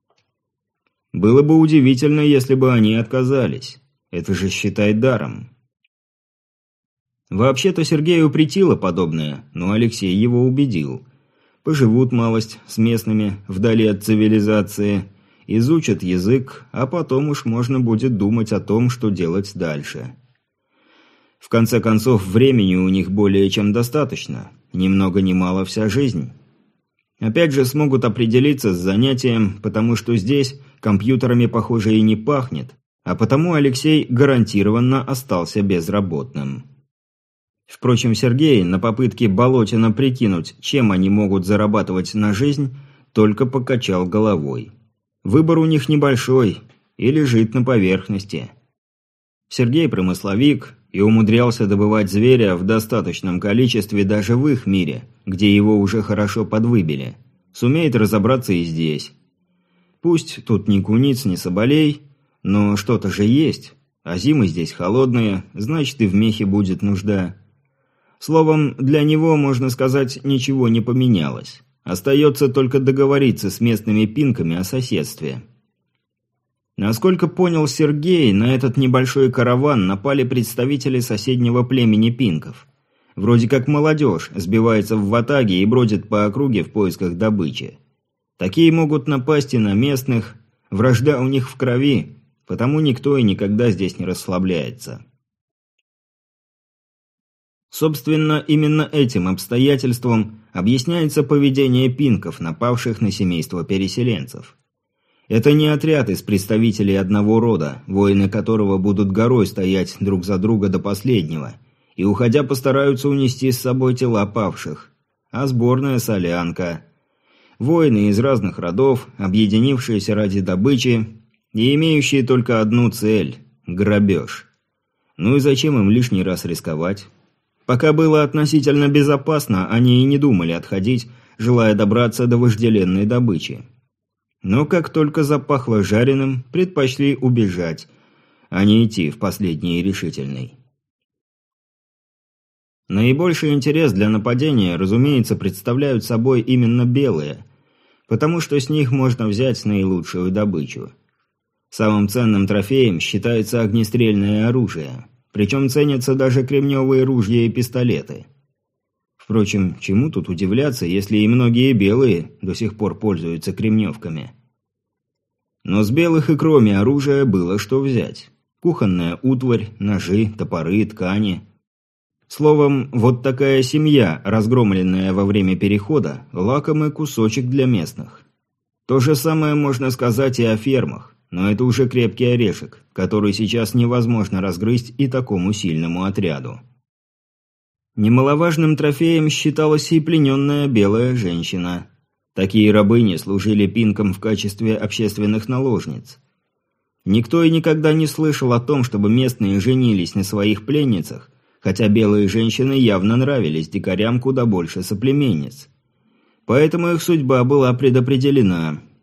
Было бы удивительно, если бы они отказались. Это же считай даром. Вообще-то Сергею претило подобное, но Алексей его убедил. Поживут малость с местными, вдали от цивилизации, изучат язык, а потом уж можно будет думать о том, что делать дальше. В конце концов, времени у них более чем достаточно, ни много ни мало вся жизнь. Опять же смогут определиться с занятием, потому что здесь компьютерами, похоже, и не пахнет, а потому Алексей гарантированно остался безработным. Впрочем, Сергей на попытке Болотина прикинуть, чем они могут зарабатывать на жизнь, только покачал головой. Выбор у них небольшой и лежит на поверхности. Сергей промысловик и умудрялся добывать зверя в достаточном количестве даже в их мире, где его уже хорошо подвыбили. Сумеет разобраться и здесь. Пусть тут ни куниц, ни соболей, но что-то же есть, а зимы здесь холодные, значит и в мехе будет нужда. Словом, для него, можно сказать, ничего не поменялось. Остается только договориться с местными пинками о соседстве. Насколько понял Сергей, на этот небольшой караван напали представители соседнего племени пинков. Вроде как молодежь сбивается в ватаги и бродит по округе в поисках добычи. Такие могут напасть и на местных, вражда у них в крови, потому никто и никогда здесь не расслабляется. Собственно, именно этим обстоятельством объясняется поведение пинков, напавших на семейство переселенцев. Это не отряд из представителей одного рода, воины которого будут горой стоять друг за друга до последнего, и, уходя, постараются унести с собой тела павших, а сборная солянка. Воины из разных родов, объединившиеся ради добычи и имеющие только одну цель – грабеж. Ну и зачем им лишний раз рисковать? Пока было относительно безопасно, они и не думали отходить, желая добраться до вожделенной добычи. Но как только запахло жареным, предпочли убежать, а не идти в последний решительный. Наибольший интерес для нападения, разумеется, представляют собой именно белые, потому что с них можно взять наилучшую добычу. Самым ценным трофеем считается огнестрельное оружие. Причем ценятся даже кремневые ружья и пистолеты. Впрочем, чему тут удивляться, если и многие белые до сих пор пользуются кремневками. Но с белых и кроме оружия было что взять. Кухонная утварь, ножи, топоры, ткани. Словом, вот такая семья, разгромленная во время перехода, лакомый кусочек для местных. То же самое можно сказать и о фермах. Но это уже крепкий орешек, который сейчас невозможно разгрызть и такому сильному отряду. Немаловажным трофеем считалась и плененная белая женщина. Такие рабыни служили пинкам в качестве общественных наложниц. Никто и никогда не слышал о том, чтобы местные женились на своих пленницах, хотя белые женщины явно нравились дикарям куда больше соплеменниц. Поэтому их судьба была предопределена.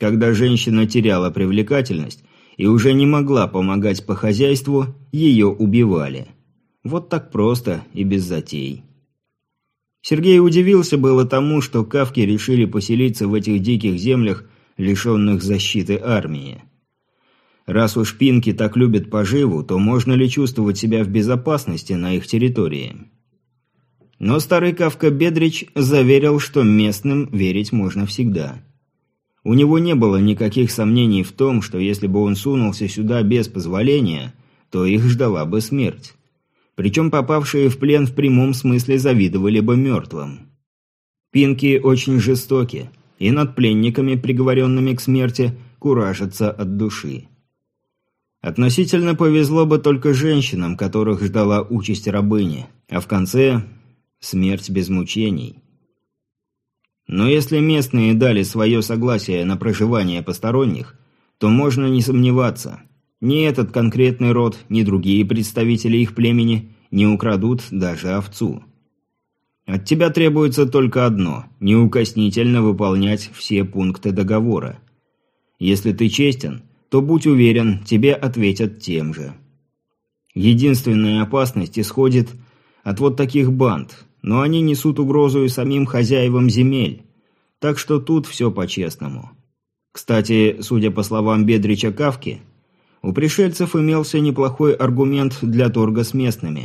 Когда женщина теряла привлекательность и уже не могла помогать по хозяйству, ее убивали. Вот так просто и без затей. Сергей удивился было тому, что кавки решили поселиться в этих диких землях, лишенных защиты армии. Раз уж пинки так любят поживу, то можно ли чувствовать себя в безопасности на их территории? Но старый кавка Бедрич заверил, что местным верить можно всегда. У него не было никаких сомнений в том, что если бы он сунулся сюда без позволения, то их ждала бы смерть. Причем попавшие в плен в прямом смысле завидовали бы мертвым. Пинки очень жестоки, и над пленниками, приговоренными к смерти, куражатся от души. Относительно повезло бы только женщинам, которых ждала участь рабыни, а в конце – смерть без мучений. Но если местные дали свое согласие на проживание посторонних, то можно не сомневаться – ни этот конкретный род, ни другие представители их племени не украдут даже овцу. От тебя требуется только одно – неукоснительно выполнять все пункты договора. Если ты честен, то будь уверен, тебе ответят тем же. Единственная опасность исходит от вот таких банд, но они несут угрозу и самим хозяевам земель, так что тут все по-честному. Кстати, судя по словам Бедрича Кавки, у пришельцев имелся неплохой аргумент для торга с местными.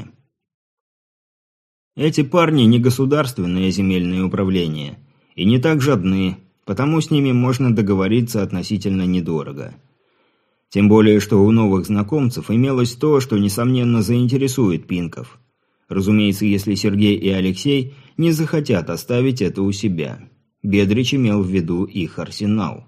Эти парни не государственное земельное управление и не так жадны, потому с ними можно договориться относительно недорого. Тем более, что у новых знакомцев имелось то, что, несомненно, заинтересует пинков. Разумеется, если Сергей и Алексей не захотят оставить это у себя. Бедрич имел в виду их арсенал.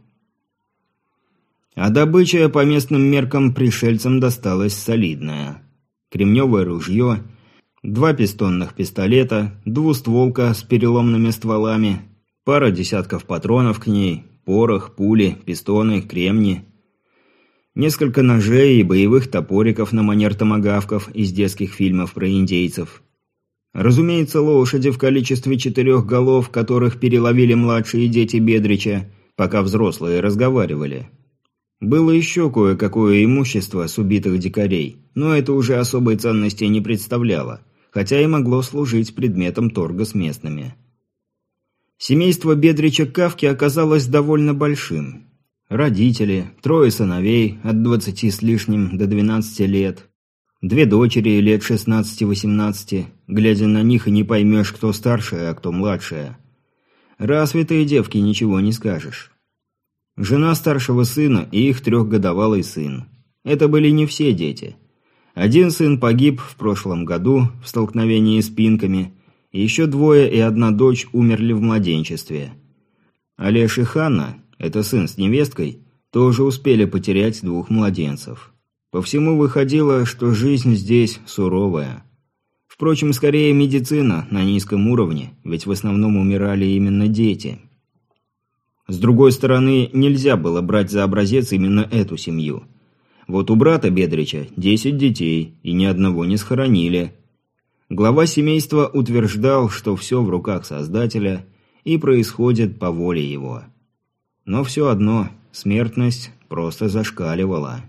А добыча по местным меркам пришельцам досталась солидная. Кремневое ружье, два пистонных пистолета, двустволка с переломными стволами, пара десятков патронов к ней, порох, пули, пистоны, кремни, несколько ножей и боевых топориков на манер томагавков из детских фильмов про индейцев. Разумеется, лошади в количестве четырех голов, которых переловили младшие дети Бедрича, пока взрослые разговаривали. Было еще кое-какое имущество с убитых дикарей, но это уже особой ценности не представляло, хотя и могло служить предметом торга с местными. Семейство Бедрича Кавки оказалось довольно большим. Родители, трое сыновей от двадцати с лишним до двенадцати лет, две дочери лет шестнадцати-восемнадцати, глядя на них и не поймешь, кто старшая, а кто младшая. Развитые девки, ничего не скажешь. Жена старшего сына и их трехгодовалый сын. Это были не все дети. Один сын погиб в прошлом году в столкновении с пинками, и еще двое и одна дочь умерли в младенчестве. Олеж и Ханна, это сын с невесткой, тоже успели потерять двух младенцев. По всему выходило, что жизнь здесь суровая. Впрочем, скорее медицина на низком уровне, ведь в основном умирали именно дети. С другой стороны, нельзя было брать за образец именно эту семью. Вот у брата Бедрича десять детей, и ни одного не схоронили. Глава семейства утверждал, что все в руках Создателя и происходит по воле его. Но все одно, смертность просто зашкаливала.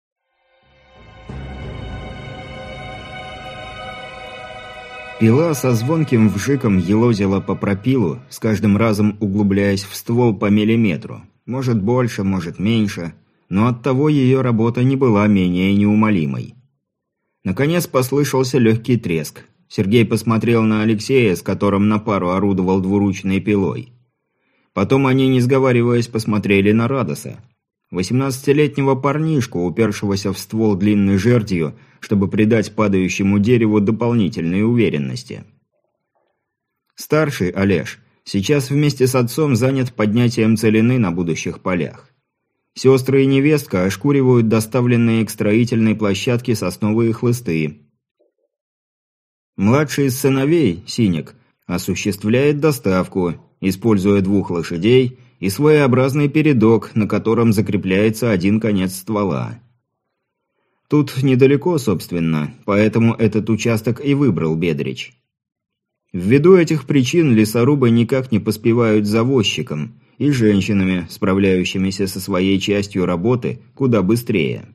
Пила со звонким вжиком елозила по пропилу, с каждым разом углубляясь в ствол по миллиметру. Может больше, может меньше, но оттого ее работа не была менее неумолимой. Наконец послышался легкий треск. Сергей посмотрел на Алексея, с которым на пару орудовал двуручной пилой. Потом они, не сговариваясь, посмотрели на Радоса. Восемнадцатилетнего парнишку, упершегося в ствол длинной жердью, чтобы придать падающему дереву дополнительной уверенности. Старший, Олеж, сейчас вместе с отцом занят поднятием целины на будущих полях. Сестры и невестка ошкуривают доставленные к строительной площадке сосновые хлысты. Младший из сыновей, Синяк, осуществляет доставку, используя двух лошадей и своеобразный передок, на котором закрепляется один конец ствола. Тут недалеко, собственно, поэтому этот участок и выбрал Бедрич. Ввиду этих причин лесорубы никак не поспевают за возчиком, и женщинами, справляющимися со своей частью работы куда быстрее.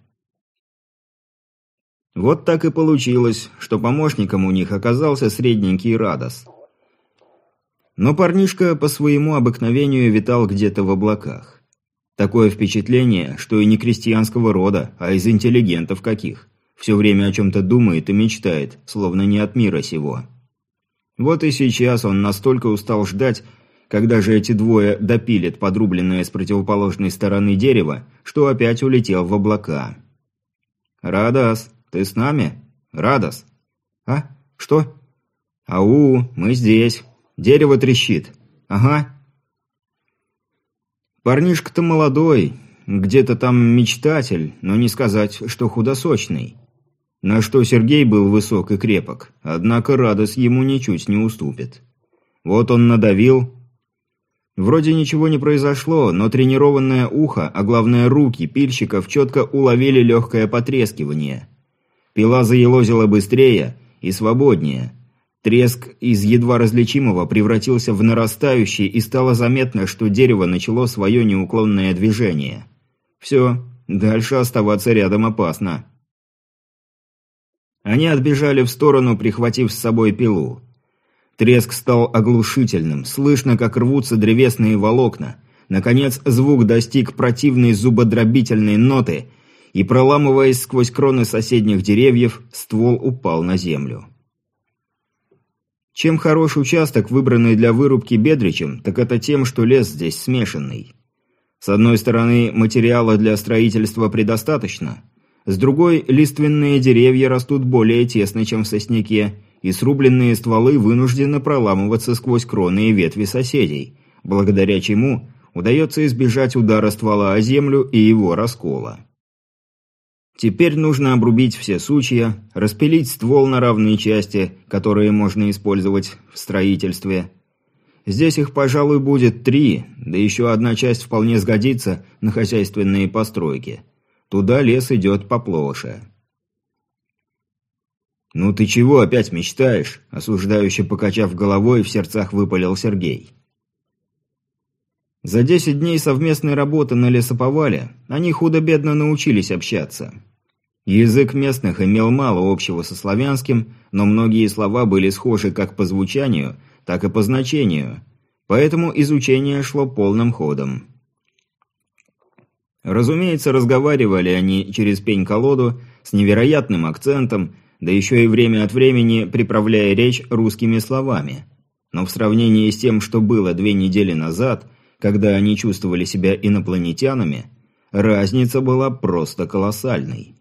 Вот так и получилось, что помощником у них оказался средненький Радос. Но парнишка по своему обыкновению витал где-то в облаках. Такое впечатление, что и не крестьянского рода, а из интеллигентов каких. Все время о чем-то думает и мечтает, словно не от мира сего. Вот и сейчас он настолько устал ждать, когда же эти двое допилят подрубленное с противоположной стороны дерево, что опять улетел в облака. «Радос, ты с нами? Радос?» «А? Что?» «Ау, мы здесь. Дерево трещит. Ага». Парнишка-то молодой, где-то там мечтатель, но не сказать, что худосочный. На что Сергей был высок и крепок, однако Радос ему ничуть не уступит. Вот он надавил. Вроде ничего не произошло, но тренированное ухо, а главное руки пильщиков четко уловили легкое потрескивание. Пила заелозила быстрее и свободнее. Треск из едва различимого превратился в нарастающий, и стало заметно, что дерево начало свое неуклонное движение. Все, дальше оставаться рядом опасно. Они отбежали в сторону, прихватив с собой пилу. Треск стал оглушительным, слышно, как рвутся древесные волокна. Наконец, звук достиг противной зубодробительной ноты, и, проламываясь сквозь кроны соседних деревьев, ствол упал на землю. Чем хорош участок, выбранный для вырубки Бедричем, так это тем, что лес здесь смешанный. С одной стороны, материала для строительства предостаточно, с другой, лиственные деревья растут более тесно, чем в сосняке, и срубленные стволы вынуждены проламываться сквозь кроны и ветви соседей, благодаря чему удается избежать удара ствола о землю и его раскола. Теперь нужно обрубить все сучья, распилить ствол на равные части, которые можно использовать в строительстве. Здесь их, пожалуй, будет три, да еще одна часть вполне сгодится на хозяйственные постройки. Туда лес идет поплоше. «Ну ты чего опять мечтаешь?» – осуждающе покачав головой, в сердцах выпалил Сергей. За десять дней совместной работы на лесоповале они худо-бедно научились общаться. Язык местных имел мало общего со славянским, но многие слова были схожи как по звучанию, так и по значению, поэтому изучение шло полным ходом. Разумеется, разговаривали они через пень-колоду с невероятным акцентом, да еще и время от времени приправляя речь русскими словами. Но в сравнении с тем, что было две недели назад, когда они чувствовали себя инопланетянами, разница была просто колоссальной.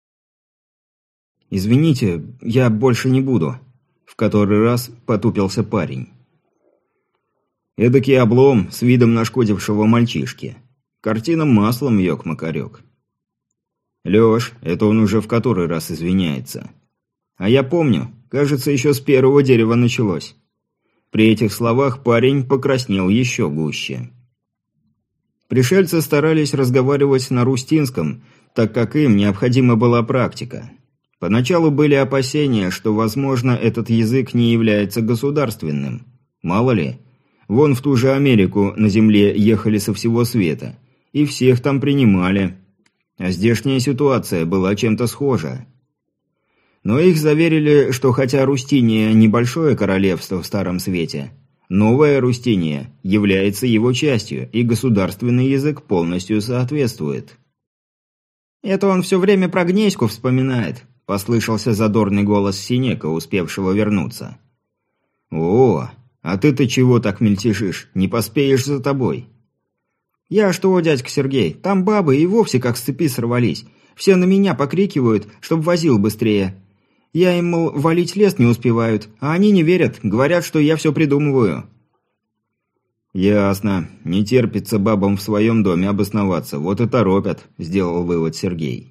«Извините, я больше не буду», – в который раз потупился парень. Эдакий облом с видом нашкодившего мальчишки. Картина маслом, ёк-макарёк. «Лёш, это он уже в который раз извиняется. А я помню, кажется, еще с первого дерева началось». При этих словах парень покраснел еще гуще. Пришельцы старались разговаривать на рустинском, так как им необходима была практика. Поначалу были опасения, что, возможно, этот язык не является государственным. Мало ли, вон в ту же Америку на земле ехали со всего света, и всех там принимали. А здешняя ситуация была чем-то схожа. Но их заверили, что хотя Рустиния – небольшое королевство в Старом Свете, новая Рустиния является его частью, и государственный язык полностью соответствует. «Это он все время про Гнеську вспоминает», – послышался задорный голос Синека, успевшего вернуться. «О, а ты-то чего так мельтешишь? Не поспеешь за тобой». «Я что, дядька Сергей, там бабы и вовсе как с цепи сорвались. Все на меня покрикивают, чтоб возил быстрее. Я им, мол, валить лес не успевают, а они не верят, говорят, что я все придумываю». «Ясно. Не терпится бабам в своем доме обосноваться, вот и торопят», – сделал вывод Сергей.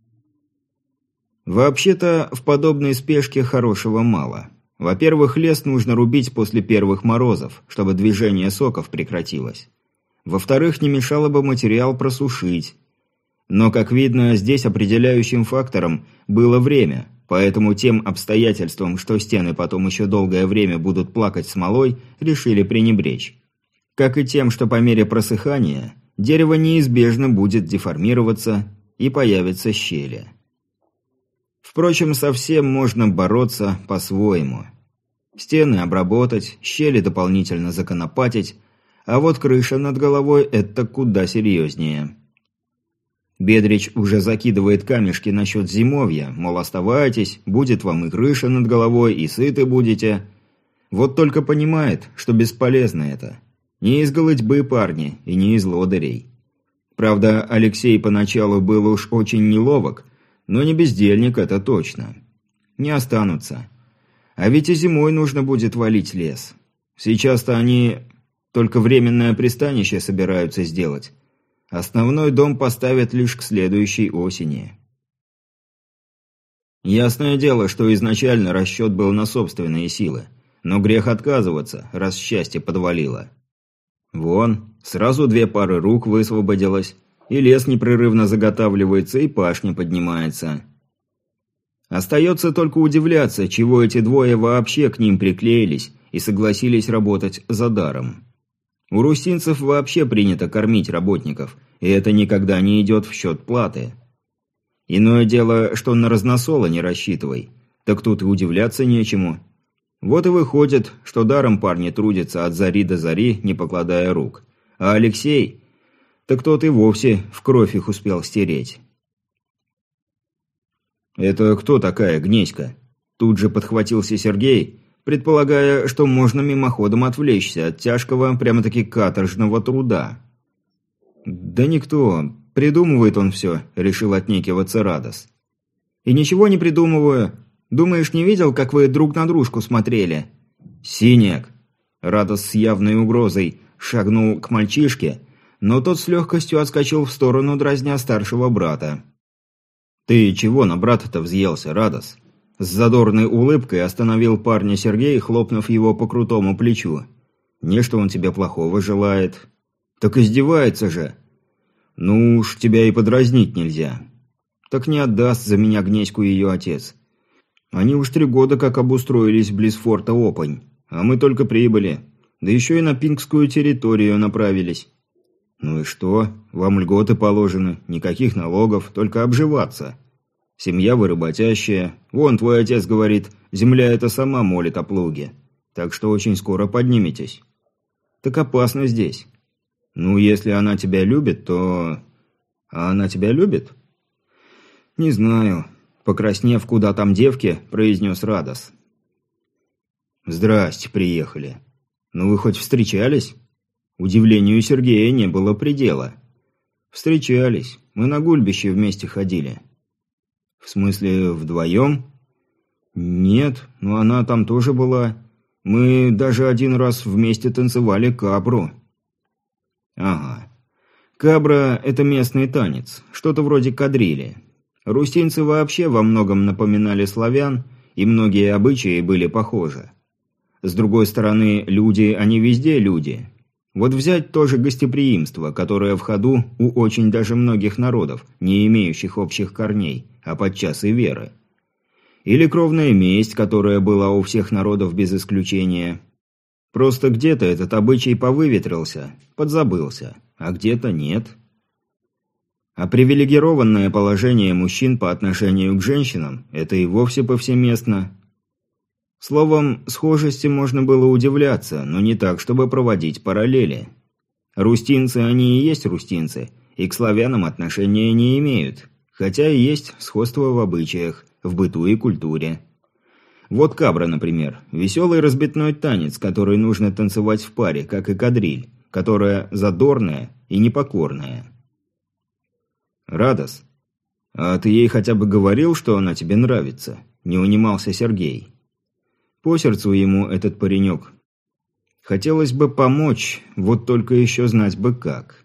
Вообще-то, в подобной спешке хорошего мало. Во-первых, лес нужно рубить после первых морозов, чтобы движение соков прекратилось. Во-вторых, не мешало бы материал просушить. Но, как видно, здесь определяющим фактором было время, поэтому тем обстоятельством, что стены потом еще долгое время будут плакать смолой, решили пренебречь. как и тем, что по мере просыхания дерево неизбежно будет деформироваться и появятся щели. Впрочем, со всем можно бороться по-своему. Стены обработать, щели дополнительно законопатить, а вот крыша над головой – это куда серьезнее. Бедрич уже закидывает камешки насчет зимовья, мол, оставайтесь, будет вам и крыша над головой, и сыты будете. Вот только понимает, что бесполезно это. Не из голытьбы парни и не из лодырей. Правда, Алексей поначалу был уж очень неловок, но не бездельник, это точно. Не останутся. А ведь и зимой нужно будет валить лес. Сейчас-то они только временное пристанище собираются сделать. Основной дом поставят лишь к следующей осени. Ясное дело, что изначально расчет был на собственные силы. Но грех отказываться, раз счастье подвалило. Вон, сразу две пары рук высвободилось, и лес непрерывно заготавливается, и пашня поднимается. Остается только удивляться, чего эти двое вообще к ним приклеились и согласились работать за даром. У рустинцев вообще принято кормить работников, и это никогда не идет в счет платы. Иное дело, что на разносола не рассчитывай, так тут и удивляться нечему. Вот и выходит, что даром парни трудятся от зари до зари, не покладая рук. А Алексей, так тот и вовсе в кровь их успел стереть. «Это кто такая Гнеська?» Тут же подхватился Сергей, предполагая, что можно мимоходом отвлечься от тяжкого, прямо-таки каторжного труда. «Да никто. Придумывает он все», — решил отнекиваться Радос. «И ничего не придумываю. Думаешь, не видел, как вы друг на дружку смотрели?» «Синяк!» Радос с явной угрозой шагнул к мальчишке, но тот с легкостью отскочил в сторону, дразня старшего брата. «Ты чего на брата-то взъелся, Радос?» С задорной улыбкой остановил парня Сергей, хлопнув его по крутому плечу. «Не, что он тебе плохого желает». «Так издевается же!» «Ну уж, тебя и подразнить нельзя». «Так не отдаст за меня Гнеську ее отец. Они уж три года как обустроились близ форта Опань, а мы только прибыли, да еще и на пингскую территорию направились». «Ну и что? Вам льготы положены, никаких налогов, только обживаться. Семья вы работящая, вон твой отец говорит, земля эта сама молит о плуге, так что очень скоро подниметесь. Так опасно здесь. Ну, если она тебя любит, то... А она тебя любит?» «Не знаю», — покраснев, куда там девки, произнес Радос. «Здрасте, приехали. Ну вы хоть встречались?» Удивлению Сергея не было предела. «Встречались. Мы на гульбище вместе ходили». «В смысле, вдвоем?» «Нет, но она там тоже была. Мы даже один раз вместе танцевали кабру». «Ага. Кабра – это местный танец, что-то вроде кадрили. Рустинцы вообще во многом напоминали славян, и многие обычаи были похожи. С другой стороны, люди, они везде люди». Вот взять тоже гостеприимство, которое в ходу у очень даже многих народов, не имеющих общих корней, а подчас и веры. Или кровная месть, которая была у всех народов без исключения. Просто где-то этот обычай повыветрился, подзабылся, а где-то нет. А привилегированное положение мужчин по отношению к женщинам – это и вовсе повсеместно. Словом, схожести можно было удивляться, но не так, чтобы проводить параллели. Рустинцы они и есть рустинцы, и к славянам отношения не имеют, хотя и есть сходство в обычаях, в быту и культуре. Вот кабра, например, веселый разбитной танец, который нужно танцевать в паре, как и кадриль, которая задорная и непокорная. «Радос, а ты ей хотя бы говорил, что она тебе нравится?» – не унимался Сергей. По сердцу ему этот паренек. Хотелось бы помочь, вот только еще знать бы как.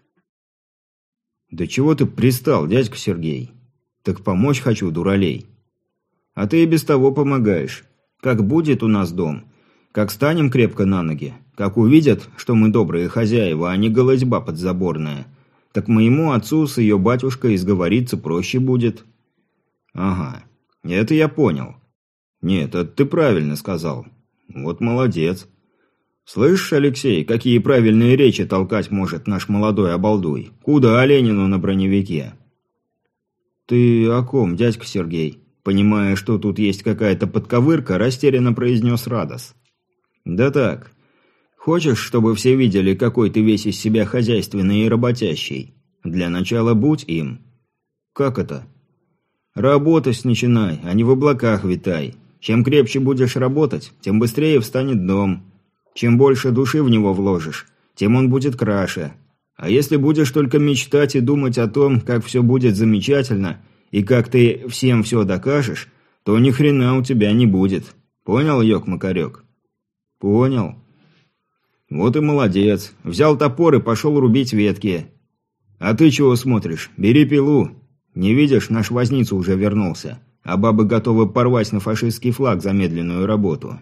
«Да чего ты пристал, дядька Сергей? Так помочь хочу, дуралей. А ты и без того помогаешь. Как будет у нас дом, как станем крепко на ноги, как увидят, что мы добрые хозяева, а не голодьба подзаборная, так моему отцу с ее батюшкой изговориться проще будет». «Ага, это я понял. Нет, это ты правильно сказал. Вот молодец. «Слышишь, Алексей, какие правильные речи толкать может наш молодой обалдуй? Куда Ленину на броневике?» «Ты о ком, дядька Сергей?» Понимая, что тут есть какая-то подковырка, растерянно произнес Радос. «Да так. Хочешь, чтобы все видели, какой ты весь из себя хозяйственный и работящий? Для начала будь им». «Как это?» «Работать начинай, а не в облаках витай. Чем крепче будешь работать, тем быстрее встанет дом. Чем больше души в него вложишь, тем он будет краше. А если будешь только мечтать и думать о том, как все будет замечательно, и как ты всем все докажешь, то ни хрена у тебя не будет. Понял, ёк-макарёк?» «Понял». «Вот и молодец. Взял топор и пошел рубить ветки. А ты чего смотришь? Бери пилу. Не видишь, наш возница уже вернулся, а бабы готовы порвать на фашистский флаг замедленную работу».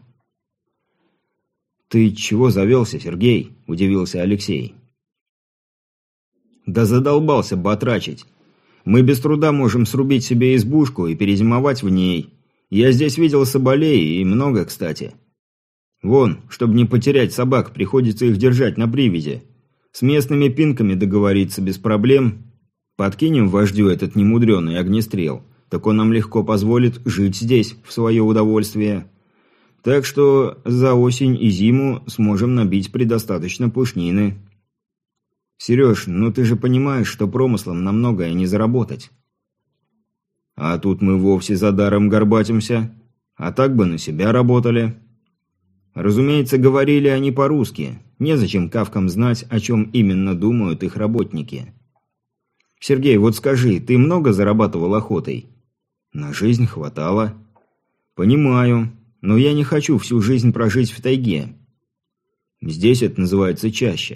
«Ты чего завелся, Сергей?» – удивился Алексей. «Да задолбался батрачить. Мы без труда можем срубить себе избушку и перезимовать в ней. Я здесь видел соболей, и много, кстати. Вон, чтобы не потерять собак, приходится их держать на привязи. С местными пинками договориться без проблем. Подкинем вождю этот немудреный огнестрел, так он нам легко позволит жить здесь в свое удовольствие. Так что за осень и зиму сможем набить предостаточно пушнины. Сереж, ну ты же понимаешь, что промыслом на многое не заработать. А тут мы вовсе за даром горбатимся. А так бы на себя работали». Разумеется, говорили они по-русски. Незачем кавкам знать, о чем именно думают их работники. «Сергей, вот скажи, ты много зарабатывал охотой?» «На жизнь хватало». «Понимаю, но я не хочу всю жизнь прожить в тайге. Здесь это называется чаще».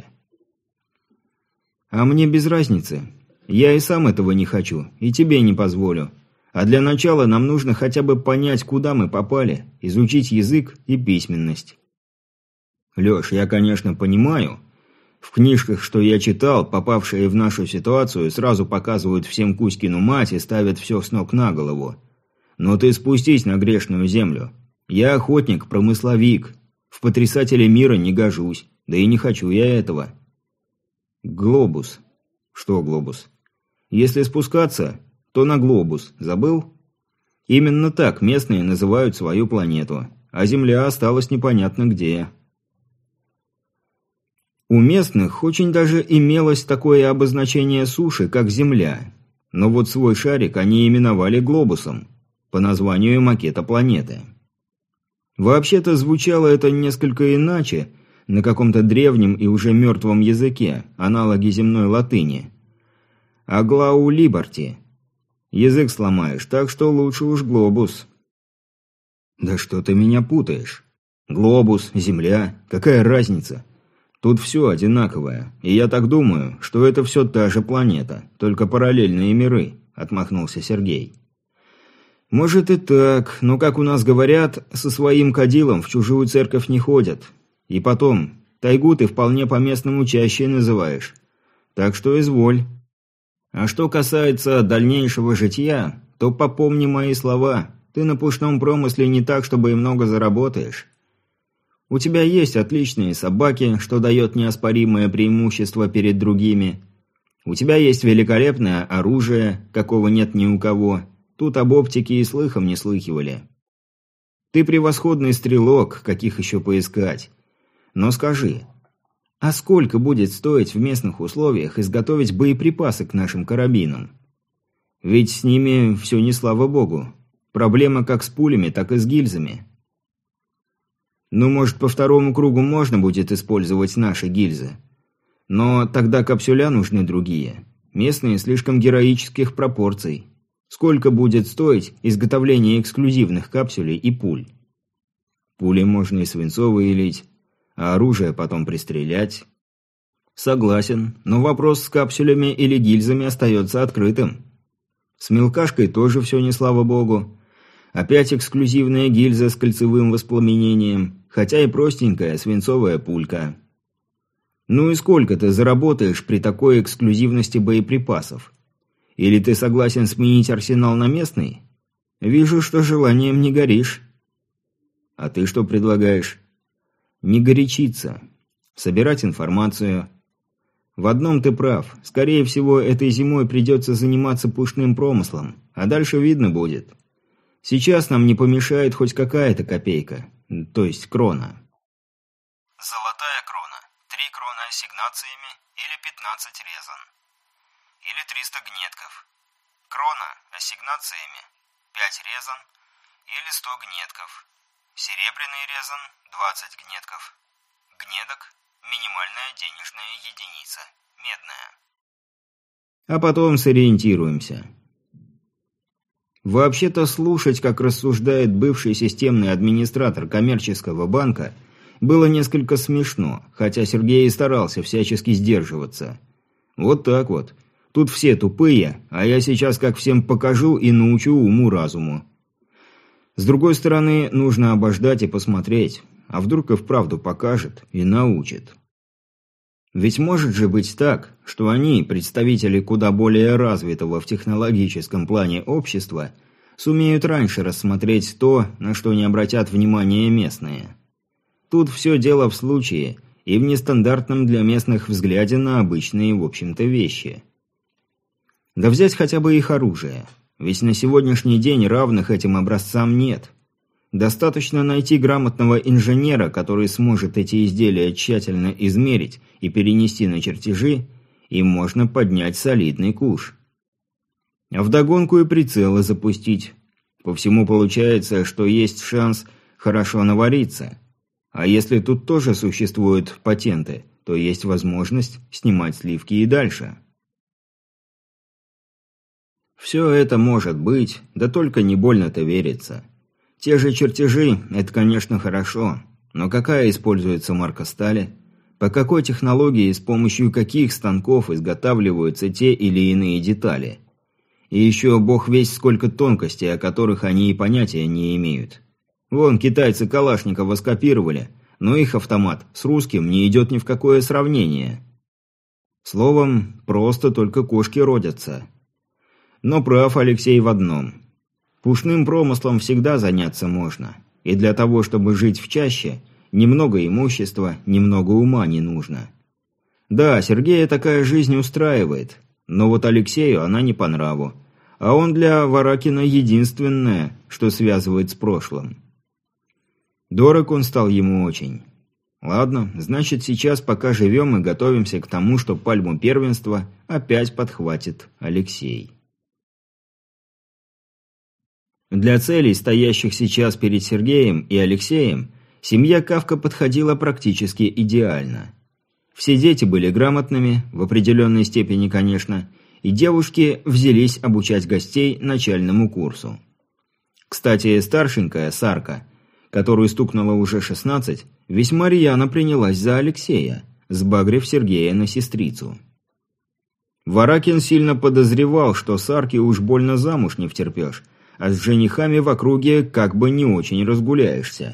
«А мне без разницы. Я и сам этого не хочу, и тебе не позволю. А для начала нам нужно хотя бы понять, куда мы попали, изучить язык и письменность». «Леш, я, конечно, понимаю. В книжках, что я читал, попавшие в нашу ситуацию, сразу показывают всем Кузькину мать и ставят все с ног на голову. Но ты спустись на грешную землю. Я охотник, промысловик. В потрясателе мира не гожусь, да и не хочу я этого». «Глобус». «Что глобус?» «Если спускаться, то на глобус. Забыл?» Именно так местные называют свою планету, а Земля осталась непонятно где. У местных очень даже имелось такое обозначение суши, как Земля. Но вот свой шарик они именовали глобусом, по названию макета планеты. Вообще-то звучало это несколько иначе, на каком-то древнем и уже мертвом языке, аналоге земной латыни. Аглау либерти. Язык сломаешь, так что лучше уж глобус. «Да что ты меня путаешь? Глобус, Земля, какая разница? Тут все одинаковое, и я так думаю, что это все та же планета, только параллельные миры», – отмахнулся Сергей. «Может и так, но, как у нас говорят, со своим кадилом в чужую церковь не ходят. И потом, тайгу ты вполне по-местному чаще называешь. Так что изволь. А что касается дальнейшего житья, то попомни мои слова. Ты на пушном промысле не так, чтобы и много заработаешь. У тебя есть отличные собаки, что дает неоспоримое преимущество перед другими. У тебя есть великолепное оружие, какого нет ни у кого. Тут об оптике и слыхом не слыхивали. Ты превосходный стрелок, каких еще поискать. Но скажи, а сколько будет стоить в местных условиях изготовить боеприпасы к нашим карабинам? Ведь с ними все не слава богу. Проблема как с пулями, так и с гильзами. Ну, может, по второму кругу можно будет использовать наши гильзы. Но тогда капсюля нужны другие. Местные слишком героических пропорций. Сколько будет стоить изготовление эксклюзивных капсулей и пуль? Пули можно и свинцовые лить, а оружие потом пристрелять. Согласен, но вопрос с капсулями или гильзами остается открытым. С мелкашкой тоже все не слава богу. Опять эксклюзивная гильза с кольцевым воспламенением, хотя и простенькая свинцовая пулька. Ну и сколько ты заработаешь при такой эксклюзивности боеприпасов? Или ты согласен сменить арсенал на местный? Вижу, что желанием не горишь. А ты что предлагаешь? Не горячиться. Собирать информацию. В одном ты прав. Скорее всего, этой зимой придется заниматься пушным промыслом, а дальше видно будет. Сейчас нам не помешает хоть какая-то копейка, то есть крона. Золотая крона. Три кроны ассигнациями или пятнадцать резан. Или триста гнетков. Крона ассигнациями пять резан или сто гнетков. Серебряный резан двадцать гнетков. Гнедок – минимальная денежная единица, медная. А потом сориентируемся. Вообще-то слушать, как рассуждает бывший системный администратор коммерческого банка, было несколько смешно, хотя Сергей и старался всячески сдерживаться. Вот так вот. Тут все тупые, а я сейчас как всем покажу и научу уму-разуму. С другой стороны, нужно обождать и посмотреть, а вдруг и вправду покажет и научит. Ведь может же быть так, что они, представители куда более развитого в технологическом плане общества, сумеют раньше рассмотреть то, на что не обратят внимания местные. Тут все дело в случае и в нестандартном для местных взгляде на обычные, в общем-то, вещи. Да взять хотя бы их оружие. Ведь на сегодняшний день равных этим образцам нет. Достаточно найти грамотного инженера, который сможет эти изделия тщательно измерить и перенести на чертежи, и можно поднять солидный куш. А вдогонку и прицелы запустить. По всему получается, что есть шанс хорошо навариться. А если тут тоже существуют патенты, то есть возможность снимать сливки и дальше. Все это может быть, да только не больно-то верится. Те же чертежи – это, конечно, хорошо, но какая используется марка стали? По какой технологии и с помощью каких станков изготавливаются те или иные детали? И еще бог весть сколько тонкостей, о которых они и понятия не имеют. Вон, китайцы Калашникова скопировали, но их автомат с русским не идет ни в какое сравнение. Словом, просто только кошки родятся. Но прав Алексей в одном. Пушным промыслом всегда заняться можно. И для того, чтобы жить в чаще, немного имущества, немного ума не нужно. Да, Сергея такая жизнь устраивает, но вот Алексею она не по нраву. А он для Варакина единственное, что связывает с прошлым. Дорог он стал ему очень. Ладно, значит сейчас пока живем и готовимся к тому, что пальму первенства опять подхватит Алексей. Для целей, стоящих сейчас перед Сергеем и Алексеем, семья Кавка подходила практически идеально. Все дети были грамотными, в определенной степени, конечно, и девушки взялись обучать гостей начальному курсу. Кстати, старшенькая Сарка, которую стукнуло уже шестнадцать, весьма рьяно принялась за Алексея, сбагрив Сергея на сестрицу. Варакин сильно подозревал, что Сарке уж больно замуж не втерпешь, а с женихами в округе как бы не очень разгуляешься.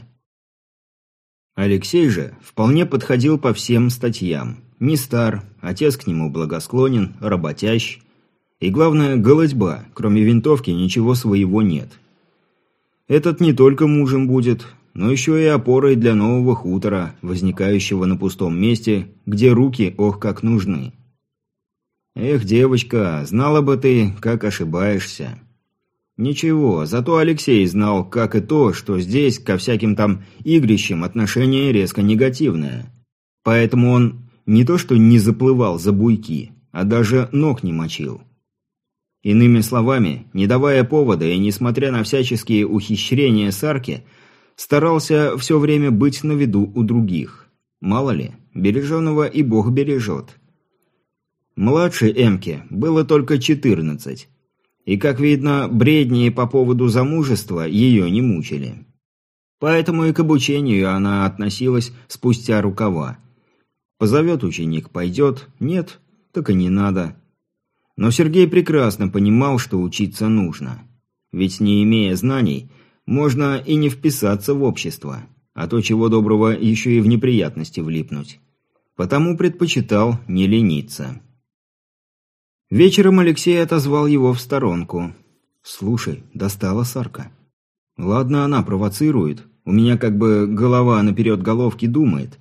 Алексей же вполне подходил по всем статьям. Не стар, отец к нему благосклонен, работящ. И главное, голодьба, кроме винтовки ничего своего нет. Этот не только мужем будет, но еще и опорой для нового хутора, возникающего на пустом месте, где руки ох как нужны. Эх, девочка, знала бы ты, как ошибаешься. Ничего, зато Алексей знал, как и то, что здесь ко всяким там игрищам отношение резко негативное. Поэтому он не то что не заплывал за буйки, а даже ног не мочил. Иными словами, не давая повода и несмотря на всяческие ухищрения Сарки, старался все время быть на виду у других. Мало ли, береженого и Бог бережет. Младшей Эмке было только четырнадцать. И, как видно, бредни по поводу замужества ее не мучили. Поэтому и к обучению она относилась спустя рукава. Позовет ученик – пойдет, нет – так и не надо. Но Сергей прекрасно понимал, что учиться нужно. Ведь не имея знаний, можно и не вписаться в общество, а то чего доброго еще и в неприятности влипнуть. Потому предпочитал не лениться. Вечером Алексей отозвал его в сторонку. «Слушай, достала Сарка. Ладно, она провоцирует, У меня как бы голова наперед головки думает.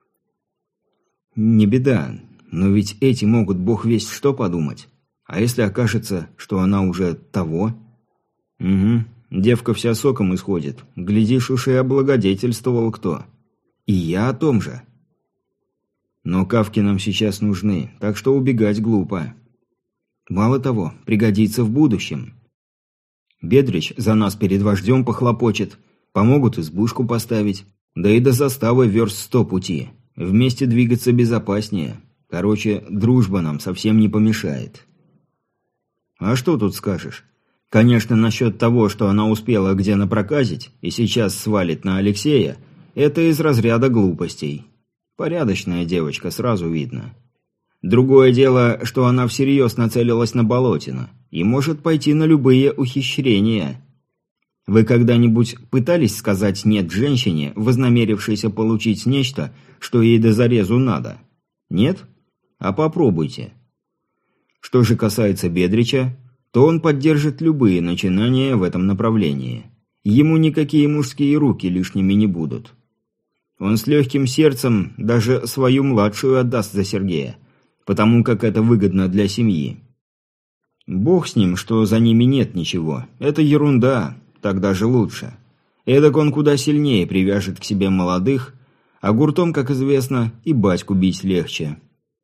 Не беда, но ведь эти могут бог весть что подумать. А если окажется, что она уже того? Угу, девка вся соком исходит. Глядишь, уж и облагодетельствовал кто. И я о том же. Но кавки нам сейчас нужны, так что убегать глупо. Мало того, пригодится в будущем. Бедрич за нас перед вождем похлопочет, помогут избушку поставить, да и до заставы верст сто пути. Вместе двигаться безопаснее. Короче, дружба нам совсем не помешает. А что тут скажешь? Конечно, насчет того, что она успела где напроказить и сейчас свалит на Алексея, это из разряда глупостей. Порядочная девочка, сразу видно. Другое дело, что она всерьез нацелилась на Болотина и может пойти на любые ухищрения. Вы когда-нибудь пытались сказать «нет» женщине, вознамерившейся получить нечто, что ей до зарезу надо? Нет? А попробуйте. Что же касается Бедрича, то он поддержит любые начинания в этом направлении. Ему никакие мужские руки лишними не будут. Он с легким сердцем даже свою младшую отдаст за Сергея, потому как это выгодно для семьи. Бог с ним, что за ними нет ничего. Это ерунда, так даже лучше. Эдак он куда сильнее привяжет к себе молодых, а гуртом, как известно, и батьку бить легче.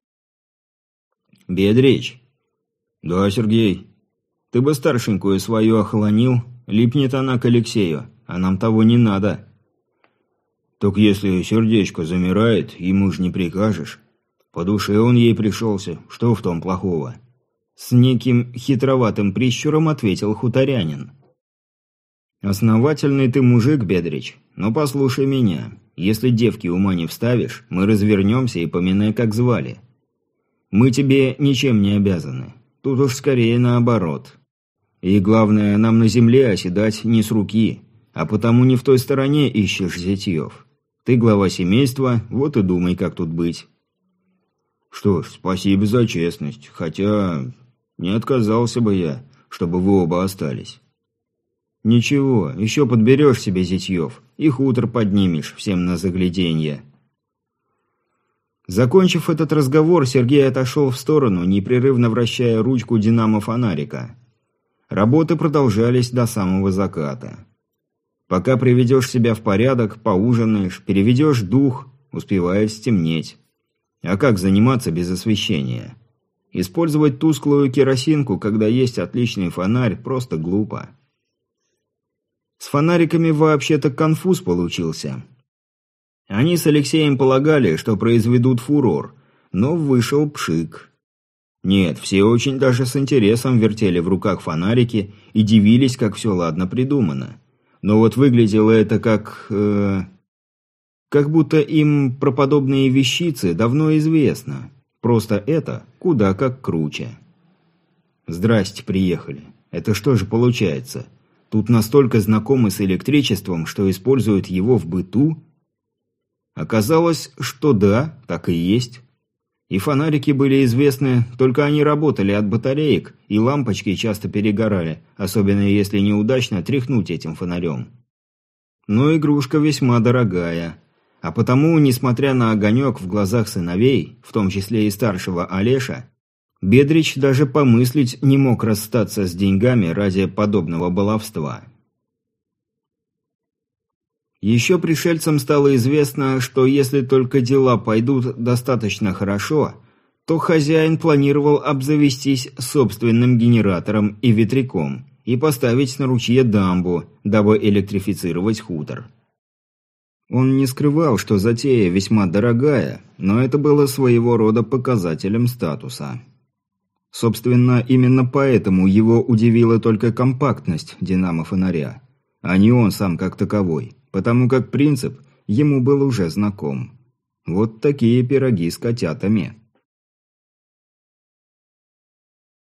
Бедрич. Да, Сергей. Ты бы старшенькую свою охолонил, липнет она к Алексею, а нам того не надо. Так если сердечко замирает, ему ж не прикажешь. По душе он ей пришелся, что в том плохого? С неким хитроватым прищуром ответил хуторянин. Основательный ты мужик, Бедрич, но послушай меня. Если девки ума не вставишь, мы развернемся и поминай, как звали. Мы тебе ничем не обязаны. Тут уж скорее наоборот. И главное, нам на земле оседать не с руки, а потому не в той стороне ищешь зятьев. Ты глава семейства, вот и думай, как тут быть. Что ж, спасибо за честность, хотя не отказался бы я, чтобы вы оба остались. Ничего, еще подберешь себе зятьев, и хутор поднимешь всем на загляденье. Закончив этот разговор, Сергей отошел в сторону, непрерывно вращая ручку динамо-фонарика. Работы продолжались до самого заката. Пока приведешь себя в порядок, поужинаешь, переведешь дух, успевает стемнеть. А как заниматься без освещения? Использовать тусклую керосинку, когда есть отличный фонарь, просто глупо. С фонариками вообще-то конфуз получился. Они с Алексеем полагали, что произведут фурор, но вышел пшик. Нет, все очень даже с интересом вертели в руках фонарики и дивились, как все ладно придумано. Но вот выглядело это как... Э, как будто им про подобные вещицы давно известно. Просто это куда как круче. Здрасте, приехали. Это что же получается? Тут настолько знакомы с электричеством, что используют его в быту? Оказалось, что да, так и есть. И фонарики были известны, только они работали от батареек, и лампочки часто перегорали, особенно если неудачно тряхнуть этим фонарем. Но игрушка весьма дорогая. А потому, несмотря на огонек в глазах сыновей, в том числе и старшего Олеша, Бедрич даже помыслить не мог расстаться с деньгами ради подобного баловства. Еще пришельцам стало известно, что если только дела пойдут достаточно хорошо, то хозяин планировал обзавестись собственным генератором и ветряком и поставить на ручье дамбу, дабы электрифицировать хутор. Он не скрывал, что затея весьма дорогая, но это было своего рода показателем статуса. Собственно, именно поэтому его удивила только компактность динамо-фонаря, а не он сам как таковой, потому как принцип ему был уже знаком. Вот такие пироги с котятами.